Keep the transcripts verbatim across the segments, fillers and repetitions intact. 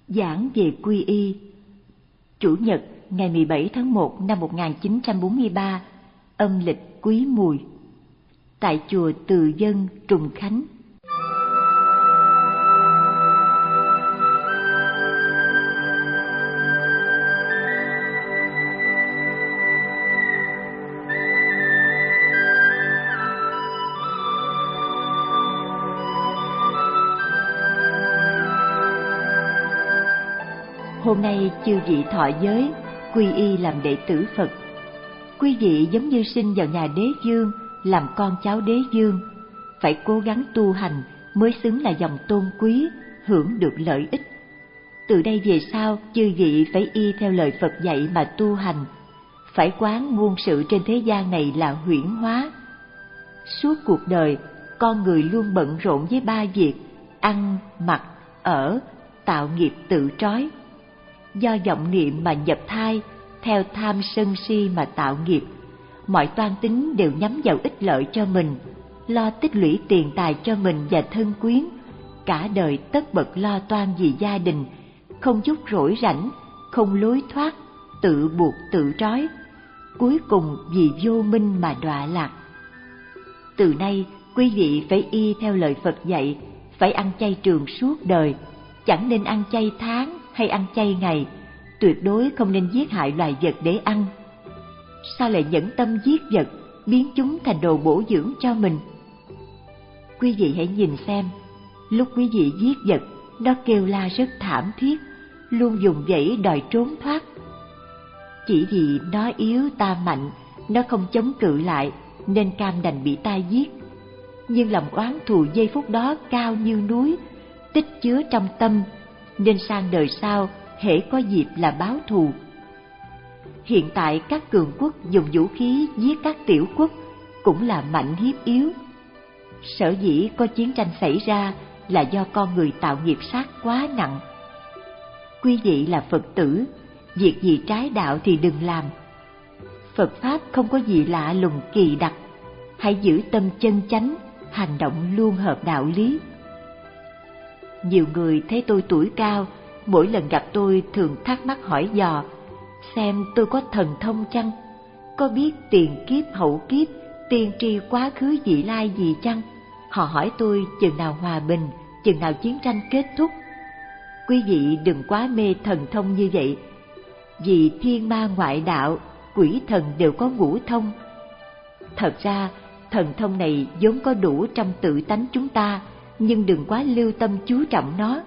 Giảng về quy y. Chủ nhật ngày mười bảy tháng một năm một nghìn chín trăm bốn mươi ba, âm lịch Quý Mùi, tại chùa Từ Dân, Trùng Khánh. Hôm nay chư vị thọ giới, quy y làm đệ tử Phật. Quý vị giống như sinh vào nhà đế vương, làm con cháu đế vương, phải cố gắng tu hành mới xứng là dòng tôn quý, hưởng được lợi ích. Từ đây về sau, chư vị phải y theo lời Phật dạy mà tu hành, phải quán muôn sự trên thế gian này là huyễn hóa. Suốt cuộc đời, con người luôn bận rộn với ba việc: ăn, mặc, ở, tạo nghiệp tự trói. Do vọng niệm mà nhập thai, theo tham sân si mà tạo nghiệp. Mọi toan tính đều nhắm vào ích lợi cho mình, lo tích lũy tiền tài cho mình và thân quyến. Cả đời tất bật lo toan vì gia đình, không chút rỗi rảnh, không lối thoát, tự buộc tự trói. Cuối cùng vì vô minh mà đọa lạc. Từ nay, quý vị phải y theo lời Phật dạy, phải ăn chay trường suốt đời, chẳng nên ăn chay tháng hay ăn chay ngày, tuyệt đối không nên giết hại loài vật để ăn. Sao lại nhẫn tâm giết vật, biến chúng thành đồ bổ dưỡng cho mình? Quý vị hãy nhìn xem, lúc quý vị giết vật, nó kêu la rất thảm thiết, luôn dùng vẫy đòi trốn thoát. Chỉ vì nó yếu ta mạnh, nó không chống cự lại, nên cam đành bị ta giết. Nhưng lòng oán thù giây phút đó cao như núi, tích chứa trong tâm, nên sang đời sau hễ có dịp là báo thù. Hiện tại các cường quốc dùng vũ khí giết các tiểu quốc cũng là mạnh hiếp yếu. Sở dĩ có chiến tranh xảy ra là do con người tạo nghiệp sát quá nặng. Quý vị là Phật tử, việc gì trái đạo thì đừng làm. Phật Pháp không có gì lạ lùng kỳ đặc, hãy giữ tâm chân chánh, hành động luôn hợp đạo lý. Nhiều người thấy tôi tuổi cao, mỗi lần gặp tôi thường thắc mắc hỏi dò, xem tôi có thần thông chăng, có biết tiền kiếp hậu kiếp, tiên tri quá khứ vị lai gì chăng. Họ hỏi tôi chừng nào hòa bình, chừng nào chiến tranh kết thúc. Quý vị đừng quá mê thần thông như vậy, vì thiên ma ngoại đạo, quỷ thần đều có ngũ thông. Thật ra, thần thông này vốn có đủ trong tự tánh chúng ta, nhưng đừng quá lưu tâm chú trọng nó.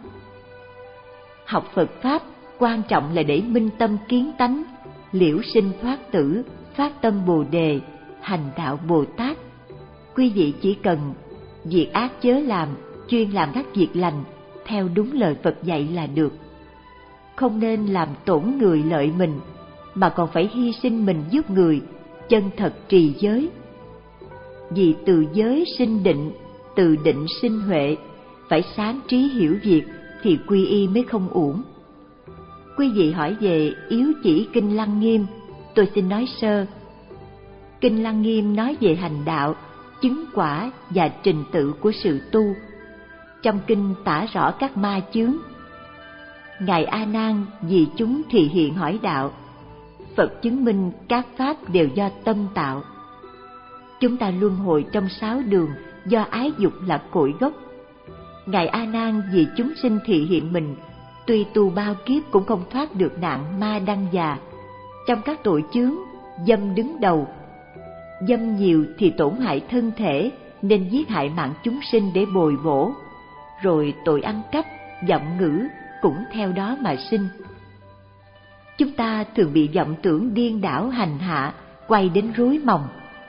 Học Phật Pháp quan trọng là để minh tâm kiến tánh, liễu sinh thoát tử, phát tâm Bồ Đề, hành đạo Bồ Tát. Quý vị chỉ cần việc ác chớ làm, chuyên làm các việc lành, theo đúng lời Phật dạy là được. Không nên làm tổn người lợi mình, mà còn phải hy sinh mình giúp người, chân thật trì giới. Vì từ giới sinh định, từ định sinh huệ, phải sáng trí hiểu việc thì quy y mới không uổng. Quý vị hỏi về yếu chỉ Kinh Lăng Nghiêm, tôi xin nói sơ. Kinh Lăng Nghiêm nói về hành đạo, chứng quả và trình tự của sự tu. Trong kinh tả rõ các ma chướng. Ngài A Nan vì chúng thì hiện hỏi đạo, Phật chứng minh các pháp đều do tâm tạo. Chúng ta luân hồi trong sáu đường do ái dục là cội gốc. Ngài A Nan vì chúng sinh thị hiện mình, tuy tu bao kiếp cũng không thoát được nạn ma đăng già. Trong các tội chướng, dâm đứng đầu. Dâm nhiều thì tổn hại thân thể, nên giết hại mạng chúng sinh để bồi bổ. Rồi tội ăn cắp, vọng ngữ cũng theo đó mà sinh. Chúng ta thường bị vọng tưởng điên đảo hành hạ, quay đến rối mòng.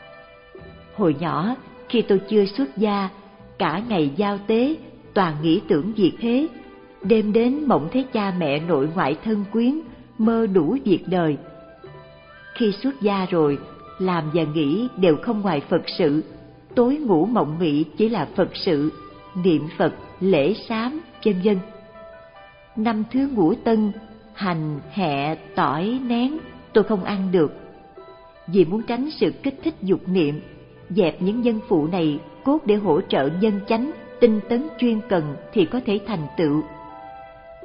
Hồi nhỏ, khi tôi chưa xuất gia, cả ngày giao tế, toàn nghĩ tưởng việc thế. Đêm đến mộng thấy cha mẹ nội ngoại thân quyến, mơ đủ việc đời. Khi xuất gia rồi, làm và nghĩ đều không ngoài Phật sự, tối ngủ mộng mị chỉ là Phật sự, niệm Phật, lễ sám, vân vân. Năm thứ ngũ tân, hành, hẹ, tỏi, nén, tôi không ăn được. Vì muốn tránh sự kích thích dục niệm, dẹp những nhân phụ này cốt để hỗ trợ nhân chánh, tinh tấn chuyên cần thì có thể thành tựu.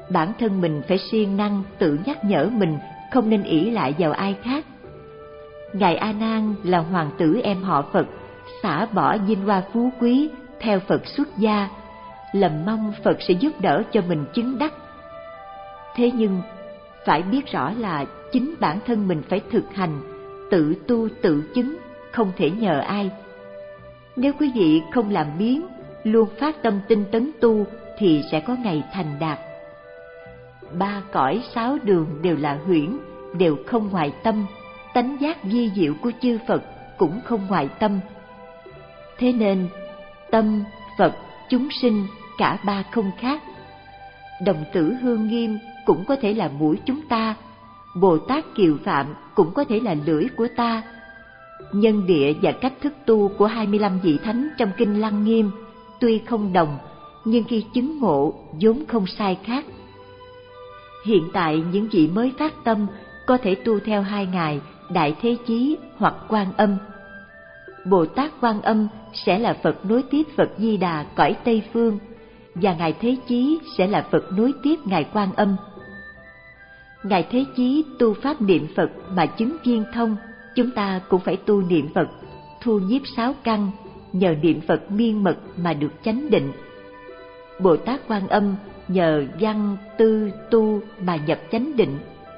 bản thân mình phải siêng năng tự nhắc nhở mình không nên ỷ lại vào ai khác. Ngài A Nan là hoàng tử em họ Phật, xả bỏ vinh hoa phú quý, theo Phật xuất gia, lầm mong Phật sẽ giúp đỡ cho mình chứng đắc. Thế nhưng phải biết rõ là chính bản thân mình phải thực hành, tự tu tự chứng, không thể nhờ ai. Nếu quý vị không làm biếng, luôn phát tâm tinh tấn tu thì sẽ có ngày thành đạt. Ba cõi sáu đường đều là huyễn, đều không ngoại tâm, tánh giác vi diệu của chư Phật cũng không ngoại tâm. Thế nên tâm, Phật, chúng sinh cả ba không khác. Đồng tử Hương Nghiêm cũng có thể là mũi chúng ta, Bồ Tát Kiều Phạm cũng có thể là lưỡi của ta. Nhân địa và cách thức tu của hai mươi lăm vị thánh trong kinh Lăng Nghiêm tuy không đồng, nhưng khi chứng ngộ vốn không sai khác. Hiện tại những vị mới phát tâm có thể tu theo hai ngài Đại Thế Chí hoặc Quan Âm. Bồ Tát Quan Âm sẽ là Phật nối tiếp Phật Di Đà cõi Tây Phương, và ngài Thế Chí sẽ là Phật nối tiếp ngài Quan Âm. Ngài Thế Chí tu pháp niệm Phật mà chứng viên thông, chúng ta cũng phải tu niệm Phật, thu nhiếp sáu căn, nhờ niệm Phật miên mật mà được chánh định. Bồ Tát Quan Âm nhờ văn tư tu mà nhập chánh định.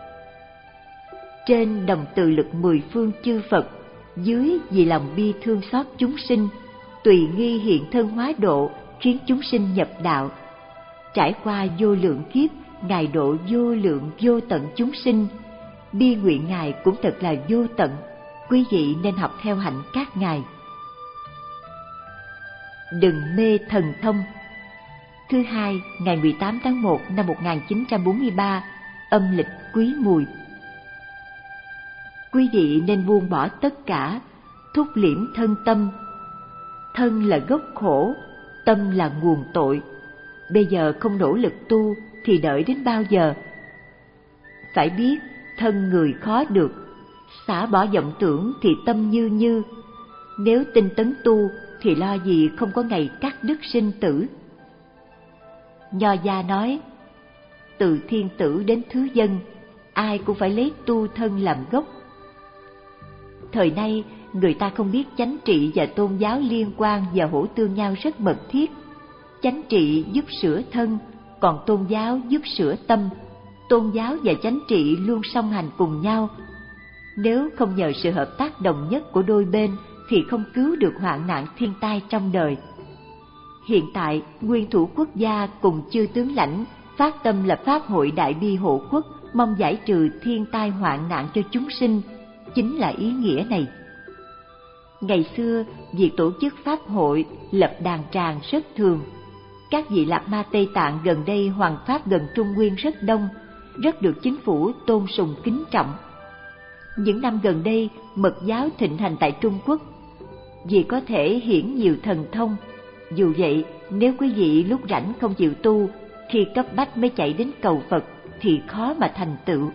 Trên đồng từ lực mười phương chư Phật, dưới vì lòng bi thương xót chúng sinh, tùy nghi hiện thân hóa độ, khiến chúng sinh nhập đạo. Trải qua vô lượng kiếp, ngài độ vô lượng vô tận chúng sinh, bi nguyện ngài cũng thật là vô tận. Quý vị nên học theo hạnh các ngài. Đừng mê thần thông. Thứ hai, ngày mười tám tháng một năm một nghìn chín trăm bốn mươi ba, âm lịch Quý Mùi. Quý vị nên buông bỏ tất cả, thúc liễm thân tâm. Thân là gốc khổ, tâm là nguồn tội. Bây giờ không nỗ lực tu thì đợi đến bao giờ? Phải biết thân người khó được, xả bỏ vọng tưởng thì tâm như như. Nếu tinh tấn tu thì lo gì không có ngày cắt đứt sinh tử. Nho gia nói, từ thiên tử đến thứ dân, ai cũng phải lấy tu thân làm gốc. Thời nay, người ta không biết chánh trị và tôn giáo liên quan và hỗ tương nhau rất mật thiết. Chánh trị giúp sửa thân, còn tôn giáo giúp sửa tâm. Tôn giáo và chánh trị luôn song hành cùng nhau. Nếu không nhờ sự hợp tác đồng nhất của đôi bên thì không cứu được hoạn nạn thiên tai trong đời. Hiện tại, nguyên thủ quốc gia cùng chư tướng lãnh phát tâm lập Pháp hội Đại Bi hộ quốc, mong giải trừ thiên tai hoạn nạn cho chúng sinh, chính là ý nghĩa này. Ngày xưa, việc tổ chức Pháp hội, lập đàn tràng rất thường. Các vị Lạt Ma Tây Tạng gần đây hoằng pháp gần Trung Nguyên rất đông, rất được chính phủ tôn sùng kính trọng. Những năm gần đây, Mật giáo thịnh hành tại Trung Quốc, vì có thể hiển nhiều thần thông. Dù vậy, nếu quý vị lúc rảnh không chịu tu, khi cấp bách mới chạy đến cầu Phật, thì khó mà thành tựu.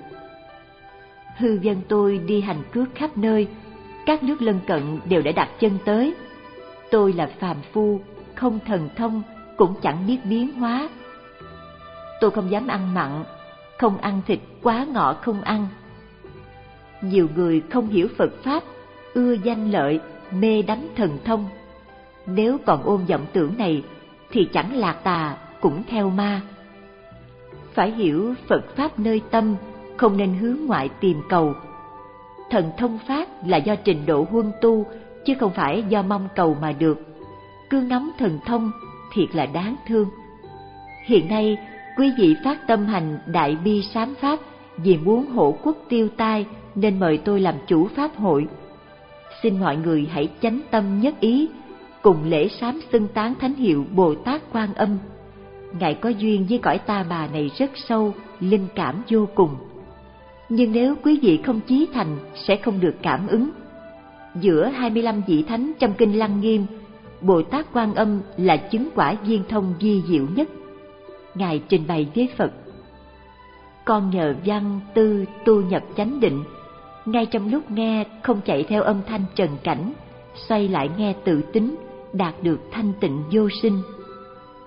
Hư vân tôi đi hành cước khắp nơi, các nước lân cận đều đã đặt chân tới. Tôi là phàm phu, không thần thông, cũng chẳng biết biến hóa. Tôi không dám ăn mặn, không ăn thịt quá ngọ không ăn. Nhiều người không hiểu Phật Pháp, ưa danh lợi, mê đắm thần thông. Nếu còn ôm vọng tưởng này, thì chẳng lạc tà, cũng theo ma. Phải hiểu Phật Pháp nơi tâm, không nên hướng ngoại tìm cầu. Thần thông Pháp là do trình độ huân tu, chứ không phải do mong cầu mà được. Cứ ngắm thần thông, thiệt là đáng thương. Hiện nay, quý vị phát tâm hành Đại Bi Sám Pháp vì muốn hộ quốc tiêu tai, nên mời tôi làm chủ Pháp hội. Xin mọi người hãy chánh tâm nhất ý, cùng lễ sám xưng tán thánh hiệu Bồ Tát Quan Âm. Ngài có duyên với cõi Ta Bà này rất sâu, linh cảm vô cùng. Nhưng nếu quý vị không chí thành, sẽ không được cảm ứng. Giữa hai mươi lăm vị thánh trong kinh Lăng Nghiêm, Bồ Tát Quan Âm là chứng quả viên thông vi diệu nhất. Ngài trình bày với Phật: con nhờ văn tư tu nhập chánh định, ngay trong lúc nghe không chạy theo âm thanh trần cảnh, xoay lại nghe tự tính, đạt được thanh tịnh vô sinh.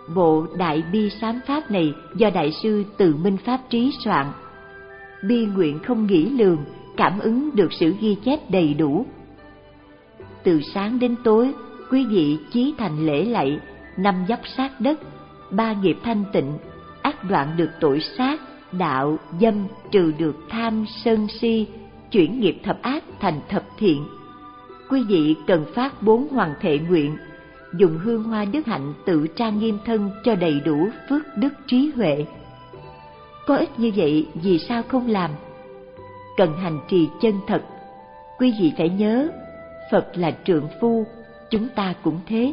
Bộ Đại Bi Sám Pháp này do Đại sư Từ Minh Pháp Trí soạn. Bi nguyện không nghĩ lường, cảm ứng được sự ghi chép đầy đủ. Từ sáng đến tối, quý vị chí thành lễ lạy, năm dấp sát đất, ba nghiệp thanh tịnh, ắt đoạn được tội sát, đạo, dâm, trừ được tham, sân si, chuyển nghiệp thập ác thành thập thiện. Quý vị cần phát bốn hoàng thệ nguyện, dùng hương hoa đức hạnh tự trang nghiêm thân cho đầy đủ phước đức trí huệ. Có ích như vậy vì sao không làm? Cần hành trì chân thật. Quý vị phải nhớ, Phật là trượng phu, chúng ta cũng thế.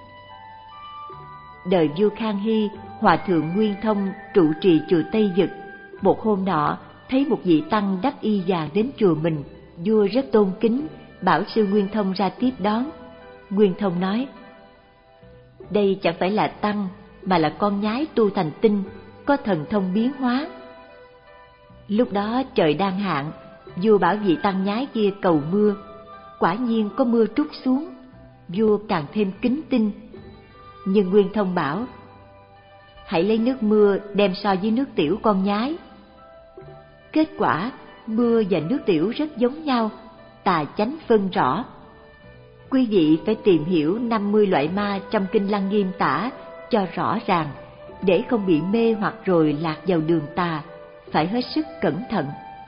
Đời vua Khang Hy, Hòa thượng Nguyên Thông trụ trì chùa Tây Dực. Một hôm nọ, thấy một vị tăng đắp y vàng đến chùa mình, vua rất tôn kính, bảo sư Nguyên Thông ra tiếp đón. Nguyên Thông nói: đây chẳng phải là tăng, mà là con nhái tu thành tinh, có thần thông biến hóa. Lúc đó trời đang hạn, vua bảo vị tăng nhái kia cầu mưa. Quả nhiên có mưa trút xuống, vua càng thêm kính tin. Nhưng Nguyên Thông bảo: hãy lấy nước mưa đem so với nước tiểu con nhái. Kết quả mưa và nước tiểu rất giống nhau, tà chánh phân rõ. Quý vị phải tìm hiểu năm mươi loại ma trong Kinh Lăng Nghiêm tả cho rõ ràng, để không bị mê hoặc rồi lạc vào đường tà, phải hết sức cẩn thận.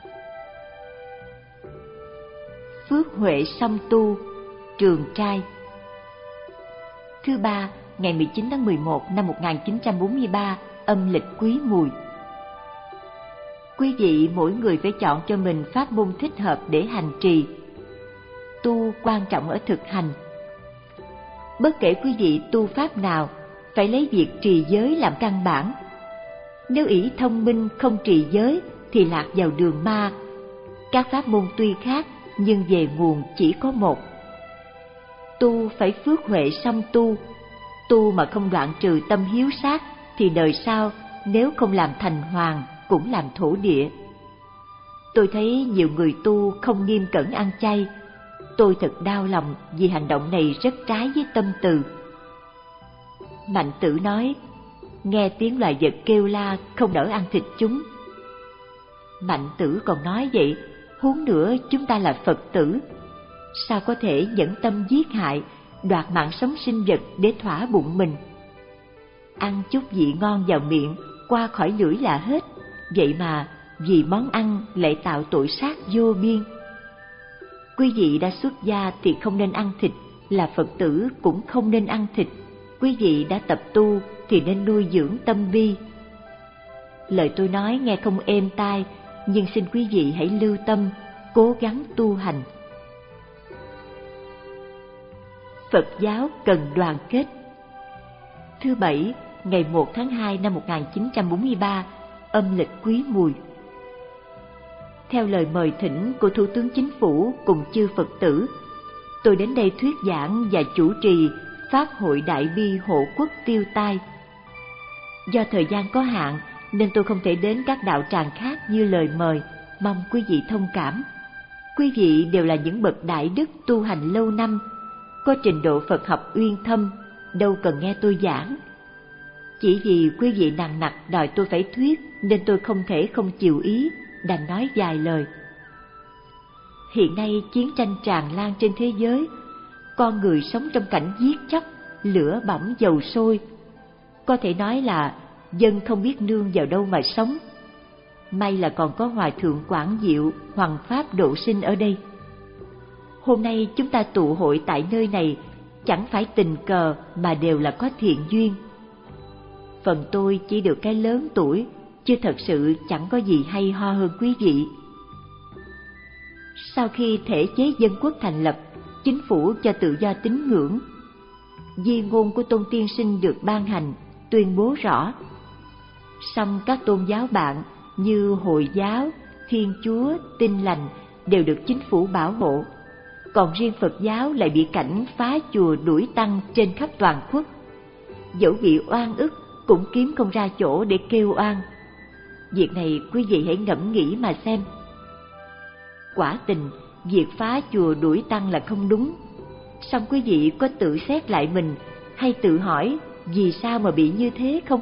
Phước huệ song tu, Trường Trai. Thứ ba, ngày mười chín tháng mười một năm một nghìn chín trăm bốn mươi ba, âm lịch Quý Mùi. Quý vị mỗi người phải chọn cho mình pháp môn thích hợp để hành trì. Tu quan trọng ở thực hành. Bất kể quý vị tu pháp nào, phải lấy việc trì giới làm căn bản. Nếu ỷ thông minh không trì giới thì lạc vào đường ma. Các pháp môn tuy khác nhưng về nguồn chỉ có một. Tu phải phước huệ song tu. Tu mà không đoạn trừ tâm hiếu sát thì đời sau nếu không làm thành hoàng cũng làm thổ địa. Tôi thấy nhiều người tu không nghiêm cẩn ăn chay. Tôi thật đau lòng vì hành động này rất trái với tâm từ. Mạnh Tử nói: nghe tiếng loài vật kêu la không nỡ ăn thịt chúng. Mạnh Tử còn nói vậy, huống nữa chúng ta là Phật tử, sao có thể nhẫn tâm giết hại, đoạt mạng sống sinh vật để thỏa bụng mình. Ăn chút vị ngon vào miệng, qua khỏi lưỡi là hết, vậy mà vì món ăn lại tạo tội sát vô biên. Quý vị đã xuất gia thì không nên ăn thịt, là Phật tử cũng không nên ăn thịt. Quý vị đã tập tu thì nên nuôi dưỡng tâm bi. Lời tôi nói nghe không êm tai, nhưng xin quý vị hãy lưu tâm, cố gắng tu hành. Phật giáo cần đoàn kết. Thứ bảy, ngày một tháng hai năm một nghìn chín trăm bốn mươi ba, âm lịch Quý Mùi. Theo lời mời thỉnh của Thủ tướng Chính phủ cùng chư Phật tử, tôi đến đây thuyết giảng và chủ trì Pháp hội Đại Bi hộ quốc tiêu tai. Do thời gian có hạn nên tôi không thể đến các đạo tràng khác như lời mời, mong quý vị thông cảm. Quý vị đều là những bậc đại đức tu hành lâu năm, có trình độ Phật học uyên thâm, đâu cần nghe tôi giảng. Chỉ vì quý vị nặng nặc đòi tôi phải thuyết nên tôi không thể không chiều ý, đành nói vài lời. Hiện nay chiến tranh tràn lan trên thế giới, con người sống trong cảnh giết chóc, lửa bỏng dầu sôi. Có thể nói là dân không biết nương vào đâu mà sống. May là còn có Hòa Thượng Quảng Diệu, Hoằng Pháp Độ Sinh ở đây. Hôm nay chúng ta tụ hội tại nơi này chẳng phải tình cờ mà đều là có thiện duyên. Phần tôi chỉ được cái lớn tuổi, chứ thật sự chẳng có gì hay ho hơn quý vị. Sau khi thể chế dân quốc thành lập, chính phủ cho tự do tín ngưỡng. Di ngôn của Tôn Tiên Sinh được ban hành, tuyên bố rõ. Song các tôn giáo bạn như Hồi giáo, Thiên Chúa, Tin Lành đều được chính phủ bảo hộ. Còn riêng Phật giáo lại bị cảnh phá chùa đuổi tăng trên khắp toàn quốc. Dẫu bị oan ức cũng kiếm không ra chỗ để kêu oan. Việc này quý vị hãy ngẫm nghĩ mà xem. Quả tình, việc phá chùa đuổi tăng là không đúng. Song quý vị có tự xét lại mình, hay tự hỏi vì sao mà bị như thế không?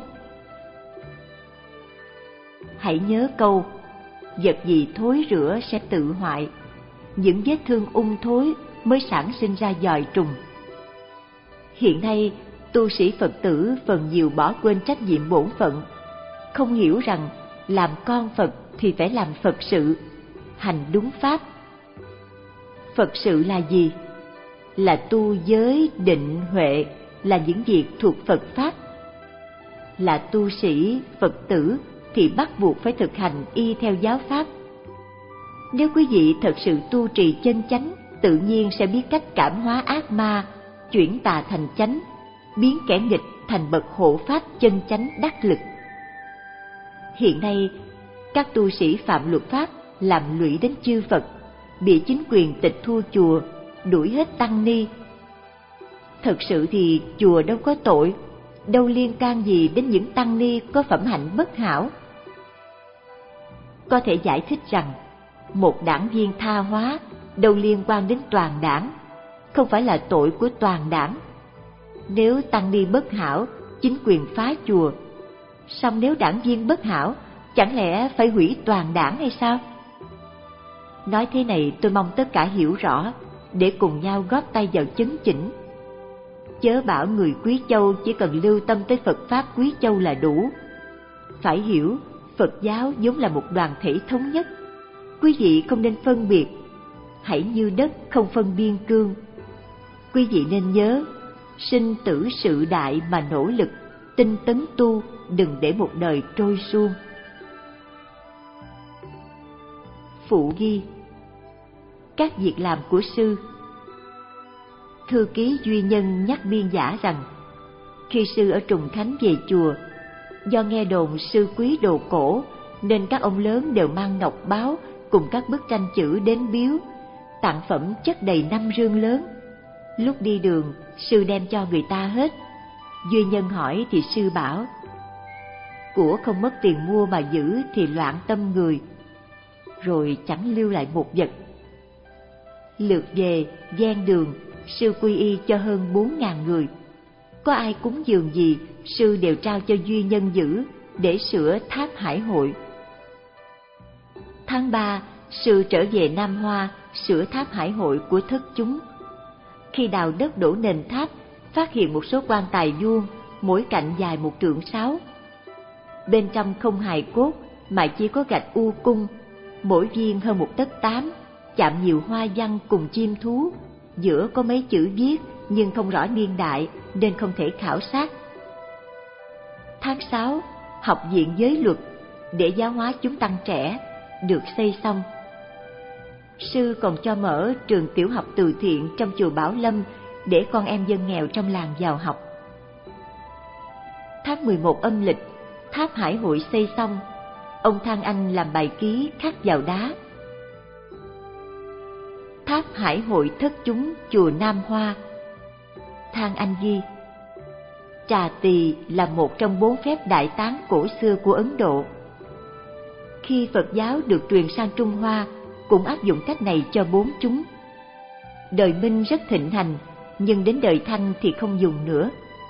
Hãy nhớ câu, vật gì thối rữa sẽ tự hoại, những vết thương ung thối mới sản sinh ra giòi trùng. Hiện nay, tu sĩ Phật tử phần nhiều bỏ quên trách nhiệm bổn phận, không hiểu rằng làm con Phật thì phải làm Phật sự, hành đúng pháp. Phật sự là gì? Là tu giới, định, huệ, là những việc thuộc Phật Pháp. Là tu sĩ, Phật tử thì bắt buộc phải thực hành y theo giáo Pháp. Nếu quý vị thật sự tu trì chân chánh, tự nhiên sẽ biết cách cảm hóa ác ma, chuyển tà thành chánh, biến kẻ nghịch thành bậc hộ pháp chân chánh đắc lực. Hiện nay, các tu sĩ phạm luật pháp làm lụy đến chư Phật, bị chính quyền tịch thu chùa, đuổi hết tăng ni. Thật sự thì chùa đâu có tội, đâu liên can gì đến những tăng ni có phẩm hạnh bất hảo. Có thể giải thích rằng, một đảng viên tha hóa đâu liên quan đến toàn đảng, không phải là tội của toàn đảng. Nếu tăng ni bất hảo, chính quyền phá chùa, song nếu đảng viên bất hảo, chẳng lẽ phải hủy toàn đảng hay sao? Nói thế này tôi mong tất cả hiểu rõ, để cùng nhau góp tay vào chấn chỉnh. Chớ bảo người Quý Châu chỉ cần lưu tâm tới Phật Pháp Quý Châu là đủ. Phải hiểu, Phật giáo vốn là một đoàn thể thống nhất. Quý vị không nên phân biệt, hãy như đất không phân biên cương. Quý vị nên nhớ, sinh tử sự đại mà nỗ lực, tinh tấn tu, đừng để một đời trôi suông. Phụ ghi: các việc làm của sư. Thư ký Duy Nhân nhắc biên giả rằng, khi sư ở Trùng Khánh về chùa, do nghe đồn sư quý đồ cổ, nên các ông lớn đều mang ngọc báu cùng các bức tranh chữ đến biếu, tặng phẩm chất đầy năm rương lớn. Lúc đi đường, sư đem cho người ta hết. Duy Nhân hỏi thì sư bảo, của không mất tiền mua mà giữ thì loạn tâm người, rồi chẳng lưu lại một vật. Lượt về, gian đường, sư quy y cho hơn bốn ngàn người. Có ai cúng dường gì, sư đều trao cho Duy Nhân giữ để sửa tháp hải hội. Tháng ba, sư trở về Nam Hoa sửa tháp hải hội của thất chúng. Khi đào đất đổ nền tháp, phát hiện một số quan tài vuông, mỗi cạnh dài một trượng sáu. Bên trong không hài cốt mà chỉ có gạch u cung, mỗi viên hơn một tấc tám, chạm nhiều hoa văn cùng chim thú. Giữa có mấy chữ viết nhưng không rõ niên đại nên không thể khảo sát. Tháng sáu, học viện giới luật để giáo hóa chúng tăng trẻ được xây xong. Sư còn cho mở trường tiểu học từ thiện trong chùa Bảo Lâm để con em dân nghèo trong làng vào học. Tháng mười một âm lịch, tháp hải hội xây xong, ông Thang Anh làm bài ký khắc vào đá. Tháp hải hội thất chúng chùa Nam Hoa. Thang Anh ghi, trà tỳ là một trong bốn phép đại tán cổ xưa của Ấn Độ. Khi Phật giáo được truyền sang Trung Hoa, cũng áp dụng cách này cho bốn chúng. Đời Minh rất thịnh hành, nhưng đến đời Thanh thì không dùng nữa.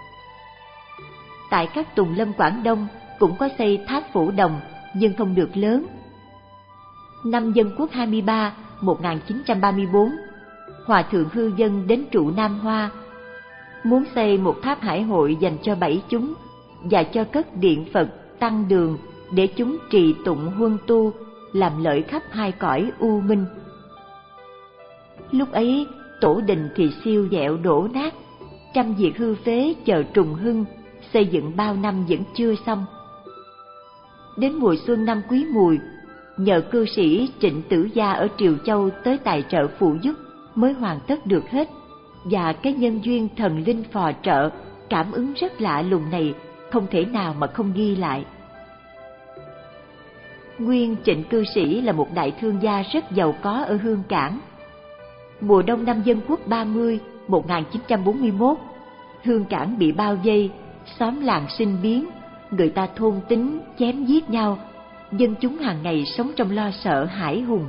Tại các tùng lâm Quảng Đông cũng có xây tháp phủ đồng, nhưng không được lớn. Năm Dân Quốc hai mươi ba, một nghìn chín trăm ba mươi tư, Hòa thượng Hư Dân đến trụ Nam Hoa, muốn xây một tháp hải hội dành cho bảy chúng và cho cất điện Phật, tăng đường để chúng trì tụng huân tu, làm lợi khắp hai cõi u minh. Lúc ấy tổ đình thì siêu vẹo đổ nát, trăm việc hư phế chờ trùng hưng, xây dựng bao năm vẫn chưa xong. Đến mùa xuân năm Quý Mùi, nhờ cư sĩ Trịnh Tử Gia ở Triều Châu tới tài trợ phụ giúp mới hoàn tất được hết, và cái nhân duyên thần linh phò trợ cảm ứng rất lạ lùng này không thể nào mà không ghi lại. Nguyên Trịnh cư sĩ là một đại thương gia rất giàu có ở Hương Cảng. Mùa đông năm Dân Quốc ba mươi, một nghìn chín trăm bốn mươi mốt, Hương Cảng bị bao vây, xóm làng sinh biến, người ta thôn tính chém giết nhau, dân chúng hàng ngày sống trong lo sợ hãi hùng.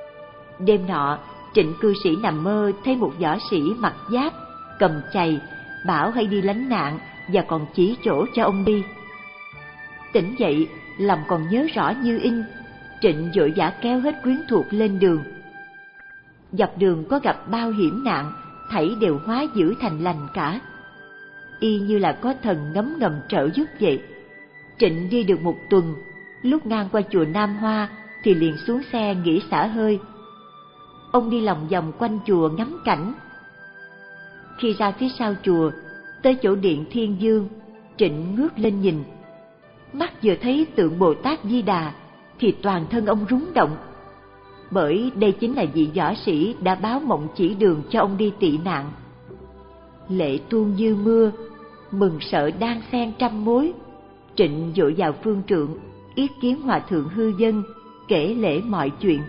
Đêm nọ, Trịnh cư sĩ nằm mơ thấy một võ sĩ mặc giáp, cầm chày, bảo hãy đi lánh nạn và còn chỉ chỗ cho ông đi. Tỉnh dậy, lòng còn nhớ rõ như in, Trịnh vội vã kéo hết quyến thuộc lên đường. Dọc đường có gặp bao hiểm nạn, thảy đều hóa dữ thành lành cả. Y như là có thần ngấm ngầm trợ giúp vậy. Trịnh đi được một tuần, lúc ngang qua chùa Nam Hoa thì liền xuống xe nghỉ xả hơi. Ông đi lòng vòng quanh chùa ngắm cảnh. Khi ra phía sau chùa, tới chỗ điện Thiên Dương, Trịnh ngước lên nhìn. Mắt vừa thấy tượng Bồ Tát Di Đà thì toàn thân ông rúng động, bởi đây chính là vị võ sĩ đã báo mộng chỉ đường cho ông đi tị nạn. Lệ tuôn như mưa, mừng sợ đan xen trăm mối. Trịnh vội vào phương trượng yết kiến hòa thượng Hư Vân, kể lễ mọi chuyện.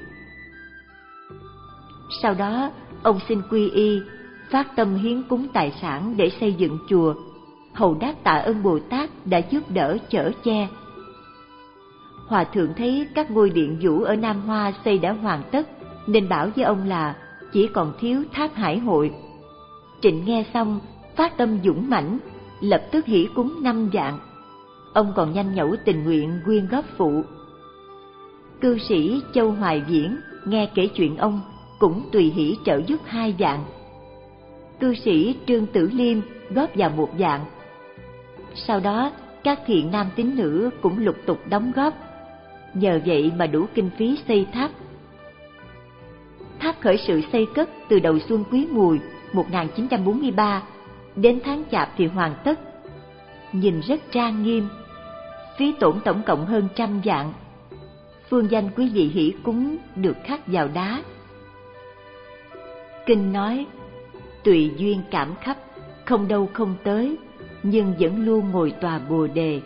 Sau đó ông xin quy y, phát tâm hiến cúng tài sản để xây dựng chùa, hầu đáp tạ ơn Bồ Tát đã giúp đỡ chở che. Hòa thượng thấy các ngôi điện vũ ở Nam Hoa xây đã hoàn tất, nên bảo với ông là chỉ còn thiếu tháp Hải Hội. Trịnh nghe xong phát tâm dũng mãnh, lập tức hỷ cúng năm vạn. Ông còn nhanh nhẩu tình nguyện quyên góp phụ. Cư sĩ Châu Hoài Viễn nghe kể chuyện ông, cũng tùy hỷ trợ giúp hai vạn. Cư sĩ Trương Tử Liêm góp vào một vạn. Sau đó các thiện nam tín nữ cũng lục tục đóng góp. Nhờ vậy mà đủ kinh phí xây tháp. Tháp khởi sự xây cất từ đầu xuân Quý Mùi một nghìn chín trăm bốn mươi ba, đến tháng Chạp thì hoàn tất. Nhìn rất trang nghiêm, phí tổn tổng cộng hơn trăm vạn. Phương danh quý vị hỷ cúng được khắc vào đá. Kinh nói, tùy duyên cảm khắp, không đâu không tới, nhưng vẫn luôn ngồi tòa Bồ Đề.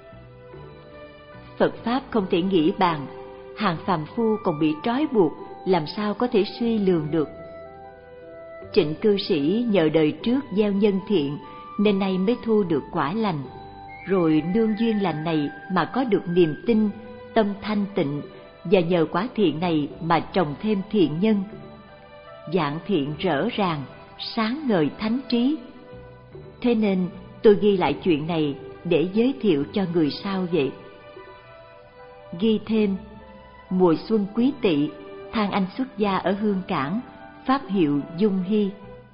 Phật Pháp không thể nghĩ bàn, hàng phàm phu còn bị trói buộc, làm sao có thể suy lường được. Trịnh cư sĩ nhờ đời trước gieo nhân thiện, nên nay mới thu được quả lành, rồi nương duyên lành này mà có được niềm tin, tâm thanh tịnh, và nhờ quả thiện này mà trồng thêm thiện nhân. Dạng thiện rỡ ràng, sáng ngời thánh trí. Thế nên tôi ghi lại chuyện này để giới thiệu cho người sau vậy. Ghi thêm, mùa xuân Quý Tỵ, Thang Anh xuất gia ở Hương Cảng, pháp hiệu Dung Hy.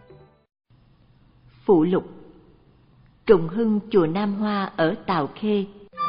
Phụ lục: Trùng hưng chùa Nam Hoa ở Tào Khê.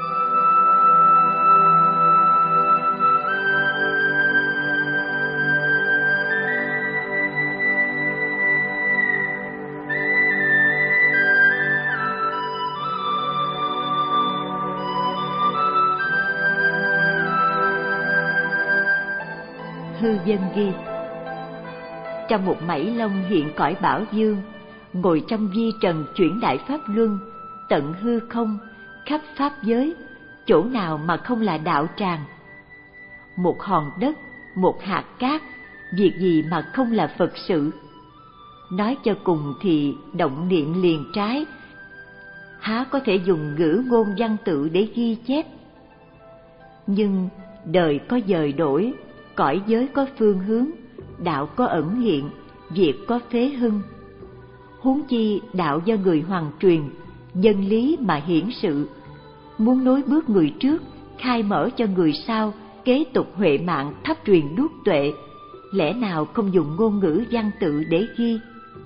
Hư Vân ghi: trong một mảy lông hiện cõi Bảo Dương, ngồi trong vi trần chuyển đại pháp luân, tận hư không, khắp pháp giới, chỗ nào mà không là đạo tràng. Một hòn đất, một hạt cát, việc gì mà không là Phật sự. Nói cho cùng thì động niệm liền trái, há có thể dùng ngữ ngôn văn tự để ghi chép. Nhưng đời có dời đổi, cõi giới có phương hướng, đạo có ẩn hiện, việc có phế hưng. Huống chi đạo do người hoàng truyền, nhân lý mà hiển sự. Muốn nối bước người trước, khai mở cho người sau, kế tục huệ mạng thắp truyền đuốc tuệ, lẽ nào không dùng ngôn ngữ văn tự để ghi?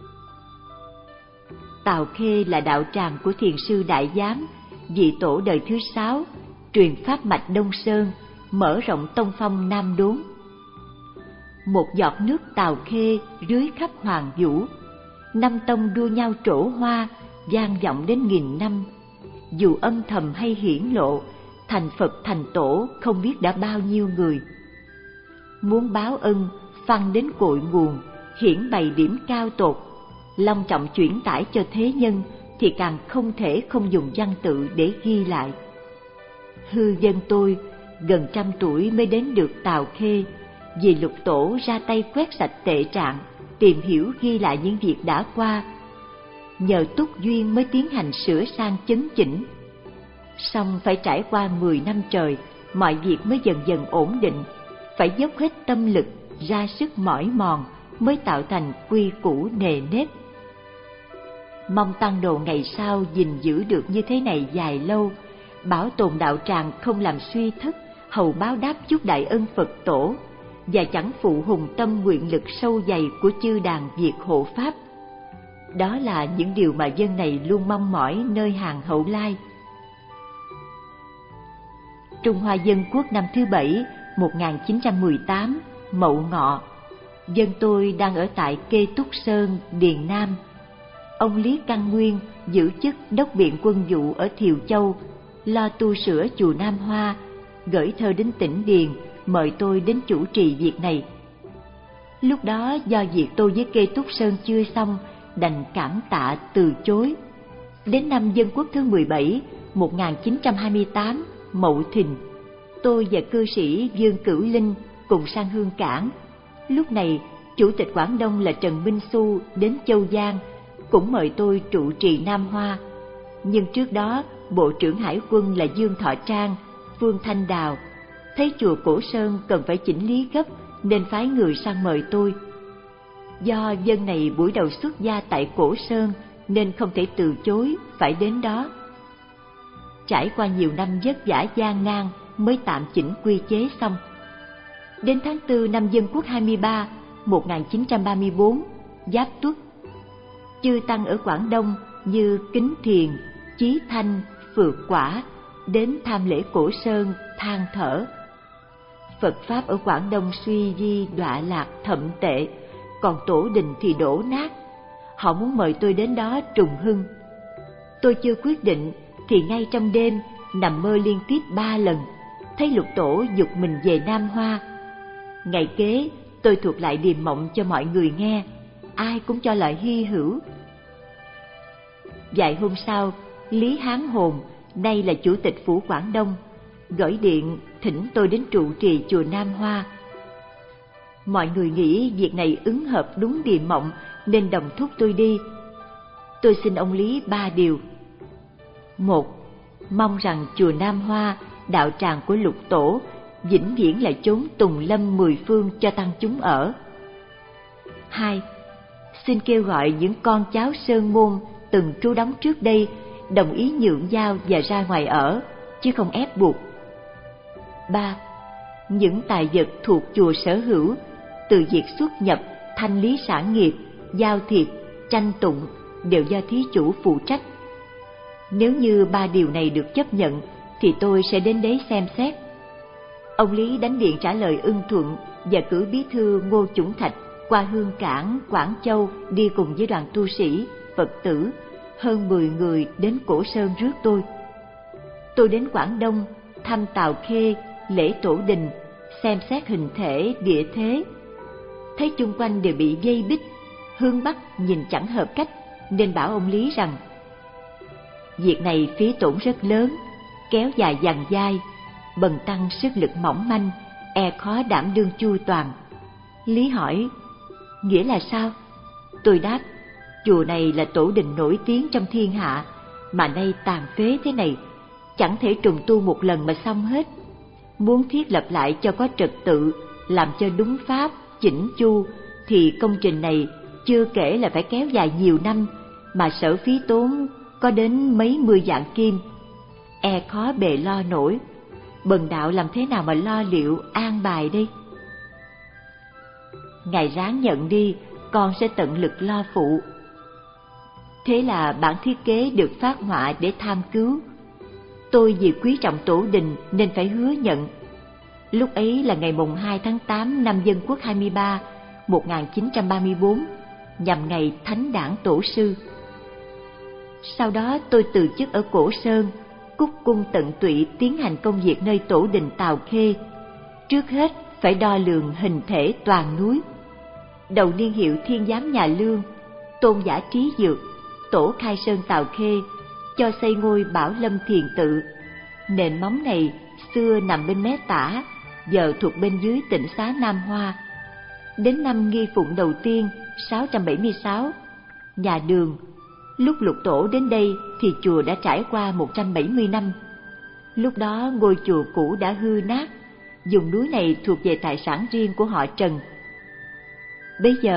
Tào Khê là đạo tràng của thiền sư Đại Giám, vị tổ đời thứ sáu, truyền pháp mạch Đông Sơn, mở rộng tông phong Nam Đốn. Một giọt nước Tào Khê rưới khắp hoàng vũ, năm tông đua nhau trổ hoa, vang vọng đến nghìn năm. Dù âm thầm hay hiển lộ, thành Phật thành tổ không biết đã bao nhiêu người. Muốn báo ân, phăng đến cội nguồn, hiển bày điểm cao tột, long trọng chuyển tải cho thế nhân, thì càng không thể không dùng văn tự để ghi lại. Hư dân tôi gần trăm tuổi mới đến được Tào Khê, vì lục tổ ra tay quét sạch tệ trạng, tìm hiểu ghi lại những việc đã qua. Nhờ túc duyên mới tiến hành sửa sang chấn chỉnh. Song phải trải qua mười năm trời, mọi việc mới dần dần ổn định, phải dốc hết tâm lực, ra sức mỏi mòn mới tạo thành quy củ nề nếp. Mong tăng đồ ngày sau gìn giữ được như thế này dài lâu, bảo tồn đạo tràng không làm suy thất, hầu báo đáp chút đại ân Phật tổ, và chẳng phụ hùng tâm nguyện lực sâu dày của chư đàn Việt hộ Pháp. Đó là những điều mà dân này luôn mong mỏi nơi hàng hậu lai. Trung Hoa Dân Quốc năm thứ bảy, một nghìn chín trăm mười tám, Mậu Ngọ. Dân tôi đang ở tại Kê Túc Sơn, Điền Nam. Ông Lý Căn Nguyên giữ chức đốc biện quân vụ ở Thiều Châu, lo tu sửa chùa Nam Hoa, gửi thơ đến tỉnh Điền mời tôi đến chủ trì việc này. Lúc đó do việc tôi với Kê Túc Sơn chưa xong, đành cảm tạ từ chối. Đến năm Dân Quốc thứ mười bảy, một nghìn chín trăm hai mươi tám, Mậu Thìn, tôi và cư sĩ Dương Cửu Linh cùng sang Hương Cảng. Lúc này, Chủ tịch Quảng Đông là Trần Minh Xu đến Châu Giang, cũng mời tôi trụ trì Nam Hoa. Nhưng trước đó, Bộ trưởng Hải quân là Dương Thọ Trang, Phương Thanh Đào, thấy chùa Cổ Sơn cần phải chỉnh lý gấp nên phái người sang mời tôi. Do dân này buổi đầu xuất gia tại Cổ Sơn nên không thể từ chối, phải đến đó. Trải qua nhiều năm vất vả gian nan mới tạm chỉnh quy chế xong. Đến tháng tư năm Dân Quốc hai mươi ba, một nghìn chín trăm ba mươi bốn, Giáp Tuất, chư tăng ở Quảng Đông như Kính Thiền, Chí Thanh, Phượt Quả đến tham lễ Cổ Sơn than thở. Phật Pháp ở Quảng Đông suy di đọa lạc thậm tệ, còn tổ đình thì đổ nát. Họ muốn mời tôi đến đó trùng hưng. Tôi chưa quyết định thì ngay trong đêm nằm mơ liên tiếp ba lần, thấy Lục Tổ giục mình về Nam Hoa. Ngày kế tôi thuật lại điềm mộng cho mọi người nghe, ai cũng cho là hy hữu. Vài hôm sau, Lý Hán Hồn, nay là chủ tịch phủ Quảng Đông, gửi điện thỉnh tôi đến trụ trì chùa Nam Hoa. Mọi người nghĩ việc này ứng hợp đúng điềm mộng nên đồng thúc tôi đi. Tôi xin ông Lý ba điều. Một, mong rằng chùa Nam Hoa, đạo tràng của Lục Tổ, vĩnh viễn là chốn tùng lâm mười phương cho tăng chúng ở. Hai, xin kêu gọi những con cháu Sơn Môn từng trú đóng trước đây đồng ý nhượng giao và ra ngoài ở, chứ không ép buộc. Ba, những tài vật thuộc chùa sở hữu, từ việc xuất nhập, thanh lý sản nghiệp, giao thiệp, tranh tụng đều do thí chủ phụ trách. Nếu như ba điều này được chấp nhận thì tôi sẽ đến đấy xem xét. Ông Lý đánh điện trả lời ưng thuận và cử bí thư Ngô Chủng Thạch qua Hương Cảng, Quảng Châu đi cùng với đoàn tu sĩ, Phật tử, hơn mười người đến Cổ Sơn rước tôi. Tôi đến Quảng Đông, thăm Tào Khê, lễ tổ đình, xem xét hình thể, địa thế. Thấy chung quanh đều bị dây bích, hướng Bắc nhìn chẳng hợp cách, nên bảo ông Lý rằng việc này phí tổn rất lớn, kéo dài dằng dai, bần tăng sức lực mỏng manh, e khó đảm đương chu toàn. Lý hỏi, nghĩa là sao? Tôi đáp, chùa này là tổ đình nổi tiếng trong thiên hạ, mà nay tàn phế thế này, chẳng thể trùng tu một lần mà xong hết. Muốn thiết lập lại cho có trật tự, làm cho đúng pháp, chỉnh chu, thì công trình này chưa kể là phải kéo dài nhiều năm, mà sở phí tốn có đến mấy mươi vạn kim, e khó bề lo nổi. Bần đạo làm thế nào mà lo liệu an bài đây? Ngài ráng nhận đi, con sẽ tận lực lo phụ. Thế là bản thiết kế được phát họa để tham cứu. Tôi vì quý trọng tổ đình nên phải hứa nhận. Lúc ấy là ngày mùng hai tháng tám năm Dân Quốc hai mươi ba, một nghìn chín trăm ba mươi bốn, nhằm ngày Thánh Đản Tổ sư. Sau đó tôi từ chức ở Cổ Sơn, cúc cung tận tụy tiến hành công việc nơi tổ đình Tào Khê. Trước hết phải đo lường hình thể toàn núi. Đầu niên hiệu Thiên Giám nhà Lương, Tôn giả Trí Dược, tổ khai sơn Tào Khê, cho xây ngôi Bảo Lâm Thiền Tự. Nền móng này xưa nằm bên mé tả, giờ thuộc bên dưới tịnh xá Nam Hoa. Đến năm Nghi Phụng đầu tiên, sáu trăm bảy mươi sáu, nhà Đường. Lúc Lục Tổ đến đây thì chùa đã trải qua một trăm bảy mươi năm. Lúc đó ngôi chùa cũ đã hư nát, vùng núi này thuộc về tài sản riêng của họ Trần. Bây giờ